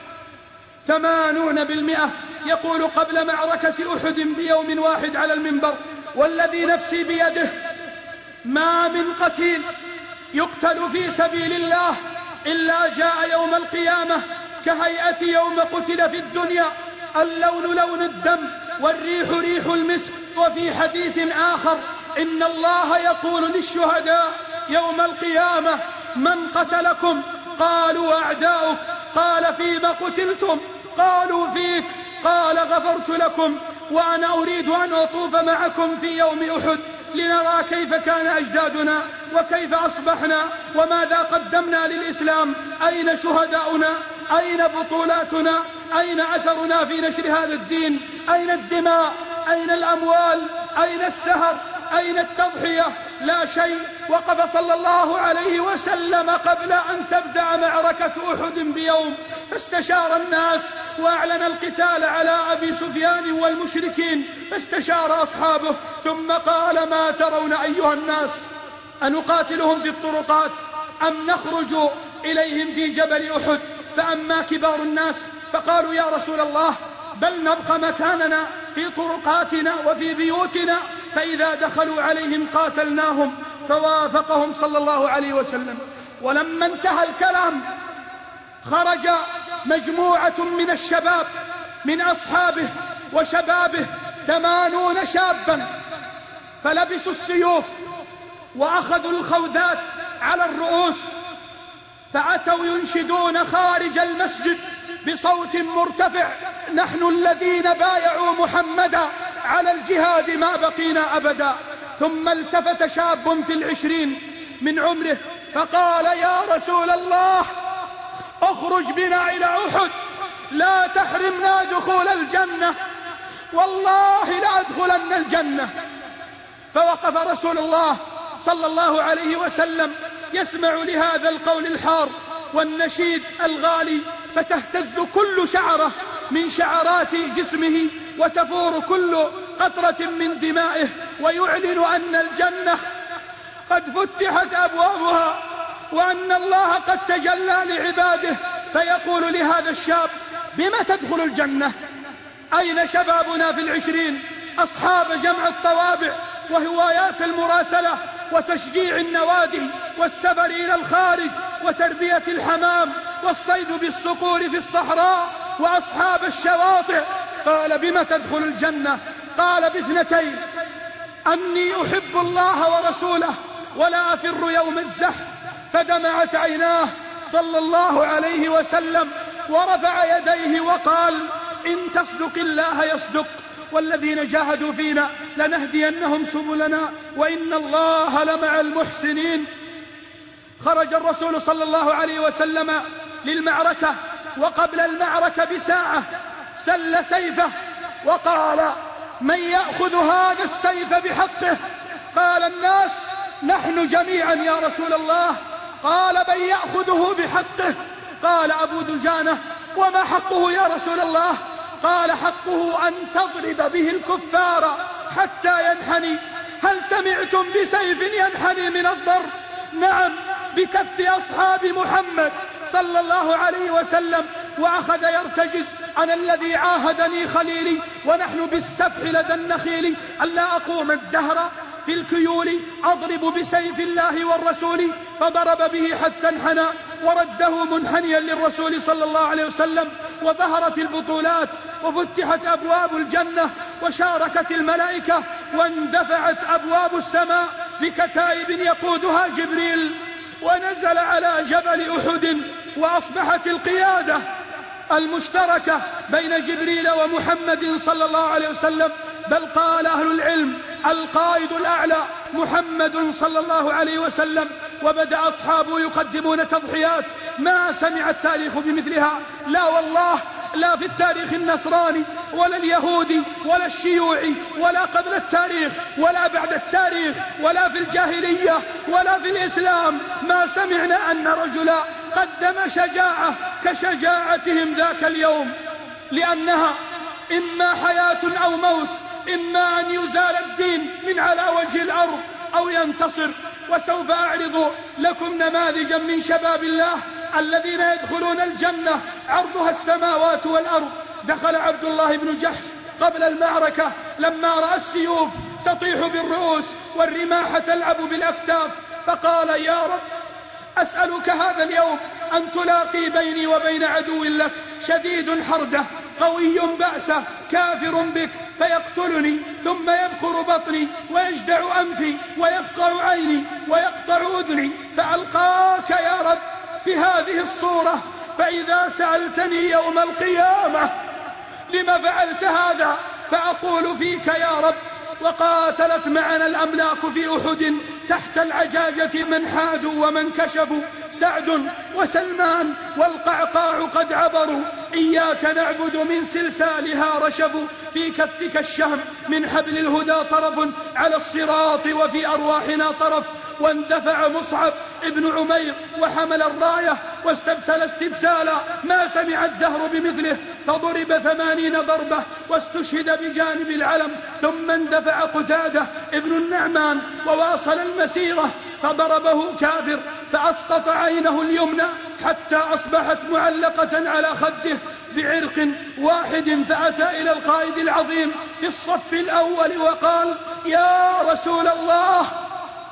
80%. يقول قبل معركة أحد بيوم واحد على المنبر: والذي نفسي بيده ما من قتيل يقتل في سبيل الله إلا جاء يوم القيامة كهيئة يوم قتل في الدنيا، اللون لون الدم والريح ريح المسك. وفي حديث آخر: إن الله يقول للشهداء يوم القيامة: من قتلكم؟ قالوا أعداؤك. قال: فيما قتلتم؟ قالوا: فيك. قال: غفرت لكم، وأنا أريد أن أطوف معكم في يوم أحد لنرى كيف كان أجدادنا وكيف أصبحنا وماذا قدمنا للإسلام. أين شهداؤنا؟ أين بطولاتنا؟ أين أثرنا في نشر هذا الدين؟ أين الدماء؟ أين الأموال؟ أين السهر؟ أين التضحية؟ لا شيء. وقف صلى الله عليه وسلم قبل أن تبدأ معركة أحد بيوم فاستشار الناس وأعلن القتال على أبي سفيان والمشركين، فاستشار أصحابه ثم قال: ما ترون أيها الناس؟ أنقاتلهم في الطرقات أم نخرج إليهم في جبل أحد؟ فأما كبار الناس فقالوا: يا رسول الله بل نبقى مكاننا في طرقاتنا وفي بيوتنا، فإذا دخلوا عليهم قاتلناهم. فوافقهم صلى الله عليه وسلم. ولما انتهى الكلام خرج مجموعة من الشباب من أصحابه وشبابه 80 شابا، فلبسوا السيوف وأخذوا الخوذات على الرؤوس، فأتوا ينشدون خارج المسجد بصوت مرتفع: نحن الذين بايعوا محمدا على الجهاد ما بقينا أبدا. ثم التفت شاب في 20 من عمره فقال: يا رسول الله، اخرج بنا إلى أحد، لا تحرمنا دخول الجنة، والله لأدخلن الجنة. فوقف رسول الله صلى الله عليه وسلم يسمع لهذا القول الحار والنشيد الغالي، فتهتز كل شعرة من شعرات جسمه وتفور كل قطرة من دمائه، ويعلن أن الجنة قد فتحت أبوابها وأن الله قد تجلى لعباده، فيقول لهذا الشاب: بما تدخل الجنة؟ أين شبابنا في 20 أصحاب جمع الطوابع وهوايات المراسلة وتشجيع النوادي والسفر إلى الخارج وتربية الحمام والصيد بالصقور في الصحراء وأصحاب الشواطئ؟ قال: بما تدخل الجنة؟ قال: ب2: أني أحب الله ورسوله ولا أفر يوم الزحف. فدمعت عيناه صلى الله عليه وسلم ورفع يديه وقال: إن تصدق الله يصدق، والذين جاهدوا فينا لنهدينهم سبلنا وإن الله لمع المحسنين. خرج الرسول صلى الله عليه وسلم للمعركة، وقبل المعركة بساعة سل سيفه وقال: من يأخذ هذا السيف بحقه؟ قال الناس: نحن جميعا يا رسول الله. قال: من يأخذه بحقه؟ قال أبو دجانة: وما حقه يا رسول الله؟ قال: حقه أن تضرب به الكفار حتى ينحني. هل سمعتم بسيف ينحني من الضرب؟ نعم، بكف أصحاب محمد صلى الله عليه وسلم. وأخذ يرتجز: أنا الذي عاهدني خليلي ونحن بالسفح لدى النخيل، ألا أقوم الدهر في الكيول أضرب بسيف الله والرسول. فضرب به حتى انحنى ورده منحنيا للرسول صلى الله عليه وسلم. وظهرت البطولات وفتحت أبواب الجنة وشاركت الملائكة واندفعت أبواب السماء بكتائب يقودها جبريل، ونزل على جبل أحد، وأصبحت القيادة المشتركة بين جبريل ومحمد صلى الله عليه وسلم. بل قال أهل العلم: القائد الأعلى محمد صلى الله عليه وسلم. وبدأ أصحابه يقدمون تضحيات ما سمع التاريخ بمثلها، لا والله، لا في التاريخ النصراني ولا اليهودي ولا الشيوعي ولا قبل التاريخ ولا بعد التاريخ ولا في الجاهلية ولا في الإسلام ما سمعنا أن رجلا قدم شجاعة كشجاعتهم ذاك اليوم، لأنها إما حياة أو موت، إما أن يزال الدين من على وجه الأرض أو ينتصر. وسوف أعرض لكم نماذجا من شباب الله الذين يدخلون الجنة عرضها السماوات والأرض. دخل عبد الله بن جحش قبل المعركة لما رأى السيوف تطيح بالرؤوس والرماح تلعب بالأكتاف، فقال: يا رب، أسألك هذا اليوم أن تلاقي بيني وبين عدو لك شديد حردة قوي بأسه كافر بك فيقتلني ثم يبقر بطني ويجدع أنفي ويفقع عيني ويقطع أذني، فألقاك يا رب بهذه الصورة، فإذا سألتني يوم القيامة لما فعلت هذا فأقول فيك يا رب: وقاتلت معنا الأملاك في أحد تحت العجاجة من حادوا ومن كشفوا، سعد وسلمان والقعقاع قد عبروا، إياك نعبد من سلسالها رشفوا، في كفك الشهم من حبل الهدى طرف، على الصراط وفي أرواحنا طرف. واندفع مصعب ابن عمير وحمل الراية واستبسل استبسالا ما سمع الدهر بمثله، فضرب 80 ضربة واستشهد بجانب العلم. ثم اندفع قتادة ابن النعمان وواصل المسيرة فضربه كافر فأسقط عينه اليمنى حتى أصبحت معلقة على خده بعرق واحد، فأتى إلى القائد العظيم في الصف الأول وقال: يا رسول الله،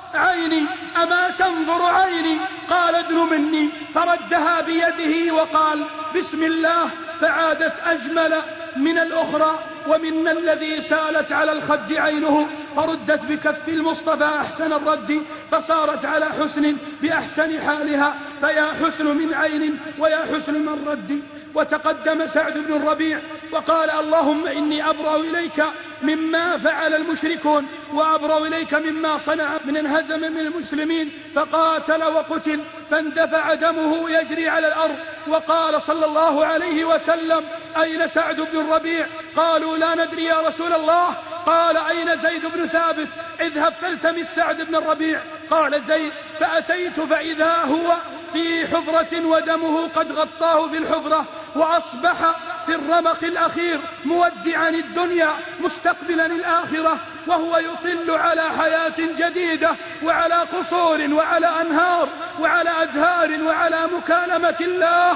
عيني أما تنظر عيني؟ قال ادن مني، فردها بيده وقال بسم الله، فعادت أجمل من الأخرى، ومن الذي سالت على الخد عينه فردت بكف المصطفى أحسن الرد، فصارت على حسن بأحسن حالها، فيا حسن من عين ويا حسن من رد. وتقدم سعد بن الربيع وقال اللهم إني أبرأ إليك مما فعل المشركون، وأبرأ إليك مما صنع من انهزم من المسلمين، فقاتل وقتل فاندفع دمه يجري على الأرض. وقال صلى الله عليه وسلم أين سعد بن الربيع؟ قالوا لا ندري يا رسول الله. قال أين زيد بن ثابت؟ اذهب فالتمس سعد بن الربيع. قال زيد فأتيت فإذا هو في حفرة ودمه قد غطاه في الحفرة، وأصبح في الرمق الأخير مودعا الدنيا مستقبلا الآخرة، وهو يطل على حياة جديدة وعلى قصور وعلى أنهار وعلى أزهار وعلى مكالمة الله.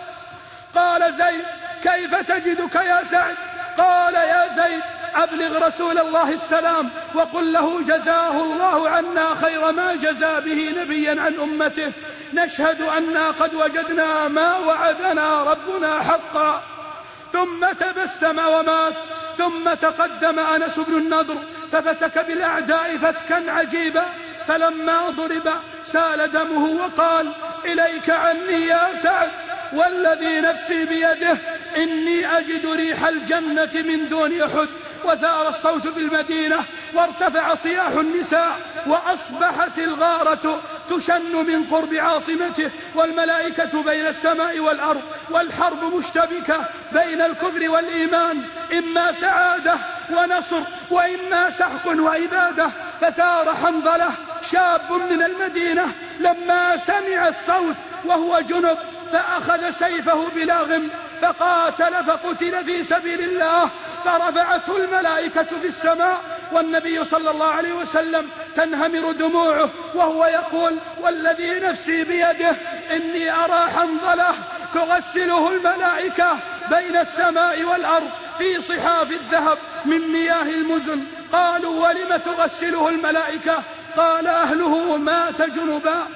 قال زيد كيف تجدك يا سعد؟ قال يا زيد أبلغ رسول الله السلام وقل له جزاه الله عنا خير ما جزى به نبيا عن أمته، نشهد أننا قد وجدنا ما وعدنا ربنا حقا. ثم تبسم ومات. ثم تقدم أنس بن النضر ففتك بالأعداء فتكا عجيبا، فلما ضرب سال دمه وقال إليك عني يا سعد والذي نفسي بيده إني أجد ريح الجنة من دون أحد. وثار الصوت بالمدينة وارتفع صياح النساء، وأصبحت الغارة تشن من قرب عاصمته، والملائكة بين السماء والأرض، والحرب مشتبكة بين الكفر والإيمان، إما سعادة ونصر وإما سحق وإبادة. فثار حنظلة شاب من المدينة لما سمع الصوت وهو جنب، فأخذ سيفه بلا غم فقاتل فقتل في سبيل الله، فرفعته الملائكة في السماء، والنبي صلى الله عليه وسلم تنهمر دموعه وهو يقول والذي نفسي بيده إني أرى حنظلة تغسله الملائكة بين السماء والأرض في صحاف الذهب من مياه المزن. قالوا ولم تغسله الملائكة؟ قال أهله مات جنبا.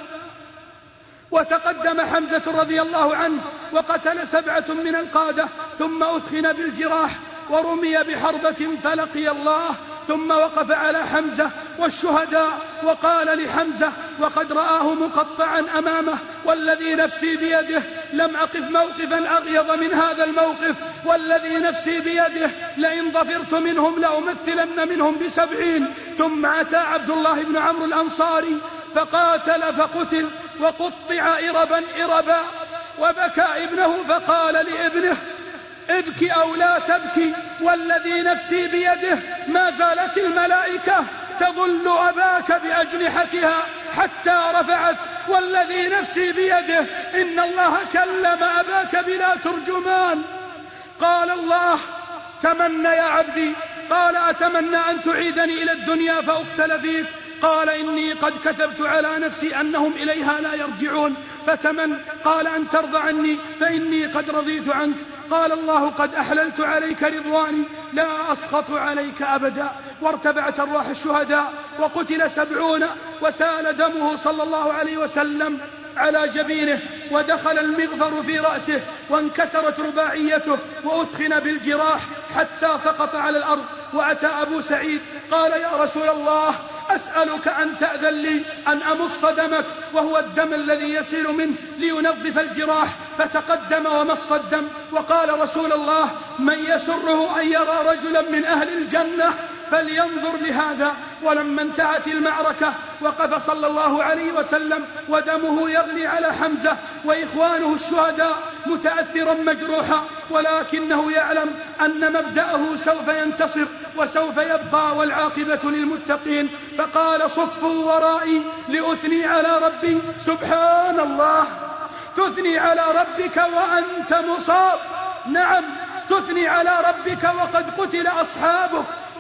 وتقدم حمزة رضي الله عنه وقتل 7 من القادة، ثم أثخن بالجراح ورمي بحربة فلقي الله، ثم وقف على حمزة والشهداء وقال لحمزة وقد رآه مقطعا أمامه والذي نفسي بيده لم أقف موقفا أغيظ من هذا الموقف، والذي نفسي بيده لئن ظفرت منهم لأمثلن منهم ب70. ثم أتى عبد الله بن عمرو الأنصاري فقاتل فقتل وقطع إربا، وبكى ابنه فقال لابنه ابكي أو لا تبكي، والذي نفسي بيده ما زالت الملائكة تظل أباك بأجنحتها حتى رفعت، والذي نفسي بيده إن الله كلم أباك بلا ترجمان. قال الله تمنى يا عبدي. قال أتمنى أن تعيدني إلى الدنيا فأقتل فيك؟ قال إني قد كتبت على نفسي أنهم إليها لا يرجعون، فتمن. قال أن ترضى عني فإني قد رضيت عنك. قال الله قد أحللت عليك رضواني لا أسخط عليك أبدا. وارتفعت أرواح الشهداء وقتل 70، وسال دمه صلى الله عليه وسلم على جبينه، ودخل المغفر في رأسه، وانكسرت رباعيته، وأثخن بالجراح حتى سقط على الأرض. وأتى أبو سعيد قال يا رسول الله أسألك أن تأذن لي أن أمص دمك، وهو الدم الذي يسيل منه، لينظف الجراح. فتقدم ومص الدم، وقال رسول الله من يسره أن يرى رجلا من أهل الجنة فلينظر لهذا. ولما انتهت المعركة وقف صلى الله عليه وسلم ودمه يغلي على حمزة وإخوانه الشهداء متأثرا مجروحا، ولكنه يعلم أن مبدأه سوف ينتصر وسوف يبقى والعاقبة للمتقين. فقال صفوا ورائي لأثني على ربي. سبحان الله، تثني على ربك وأنت مصاب. نعم، تثني على ربك وقد قتل أصحابك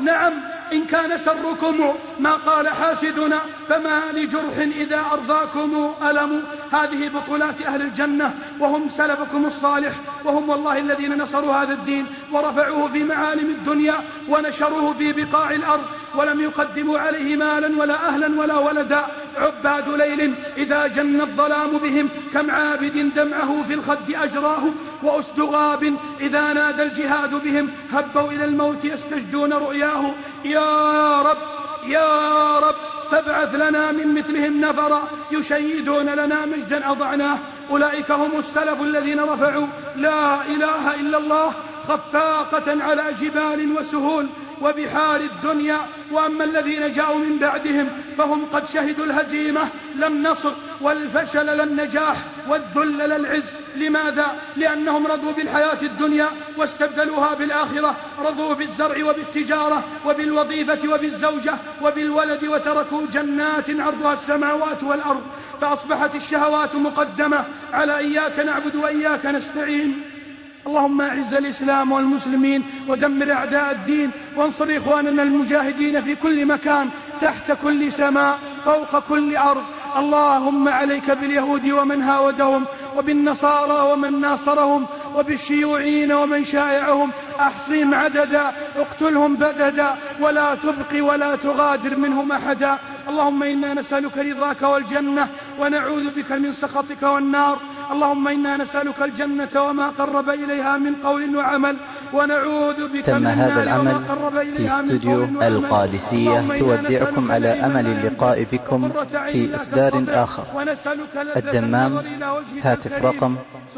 نعم إن كان شركم ما قال حاسدنا فما لجرح إذا أرضاكم ألم. هذه بطولات أهل الجنة وهم سلفكم الصالح، وهم والله الذين نصروا هذا الدين ورفعوه في معالم الدنيا ونشروه في بقاع الأرض، ولم يقدموا عليه مالا ولا أهلا ولا ولدا. عباد ليل إذا جن الظلام بهم كم عابد دمعه في الخد أجراه، وأسد غاب إذا نادى الجهاد بهم هبوا إلى الموت يستجدون رؤياه. يا رب يا رب فابعث لنا من مثلهم نفرا يشيدون لنا مجدا أضعناه. أولئك هم السلف الذين رفعوا لا إله إلا الله خفاقة على جبال وسهول وبحار الدنيا. وأما الذين جاءوا من بعدهم فهم قد شهدوا الهزيمة لا النصر، والفشل لا النجاح، والذل لا العز. لماذا؟ لأنهم رضوا بالحياة الدنيا واستبدلوها بالآخرة، رضوا بالزرع وبالتجارة وبالوظيفة وبالزوجة وبالولد، وتركوا جنات عرضها السماوات والأرض، فأصبحت الشهوات مقدمة على إياك نعبد وإياك نستعين. اللهم أعز الإسلام والمسلمين ودمر أعداء الدين، وانصر إخواننا المجاهدين في كل مكان تحت كل سماء فوق كل أرض. اللهم عليك باليهود ومن هاودهم، وبالنصارى ومن ناصرهم، وبالشيوعيين ومن شايعهم، أحصهم عددا اقتلهم بددا ولا تبقي ولا تغادر منهم أحدا. اللهم إنا نسألك رضاك والجنة ونعوذ بك من سخطك والنار. اللهم إنا نسألك الجنة وما قرب إليها من قول وعمل، ونعوذ بك من النار وما قرب إليها من قول وعمل. القادسية تودعكم على أمل اللقاء بكم في إصدار آخر. الدمام، هاتف رقم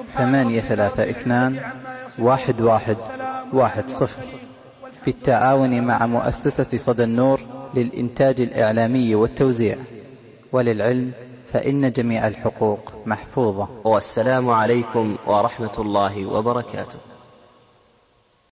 832-1110، بالتعاون مع مؤسسة صدى النور للإنتاج الإعلامي والتوزيع. وللعلم فإن جميع الحقوق محفوظة. والسلام عليكم ورحمة الله وبركاته.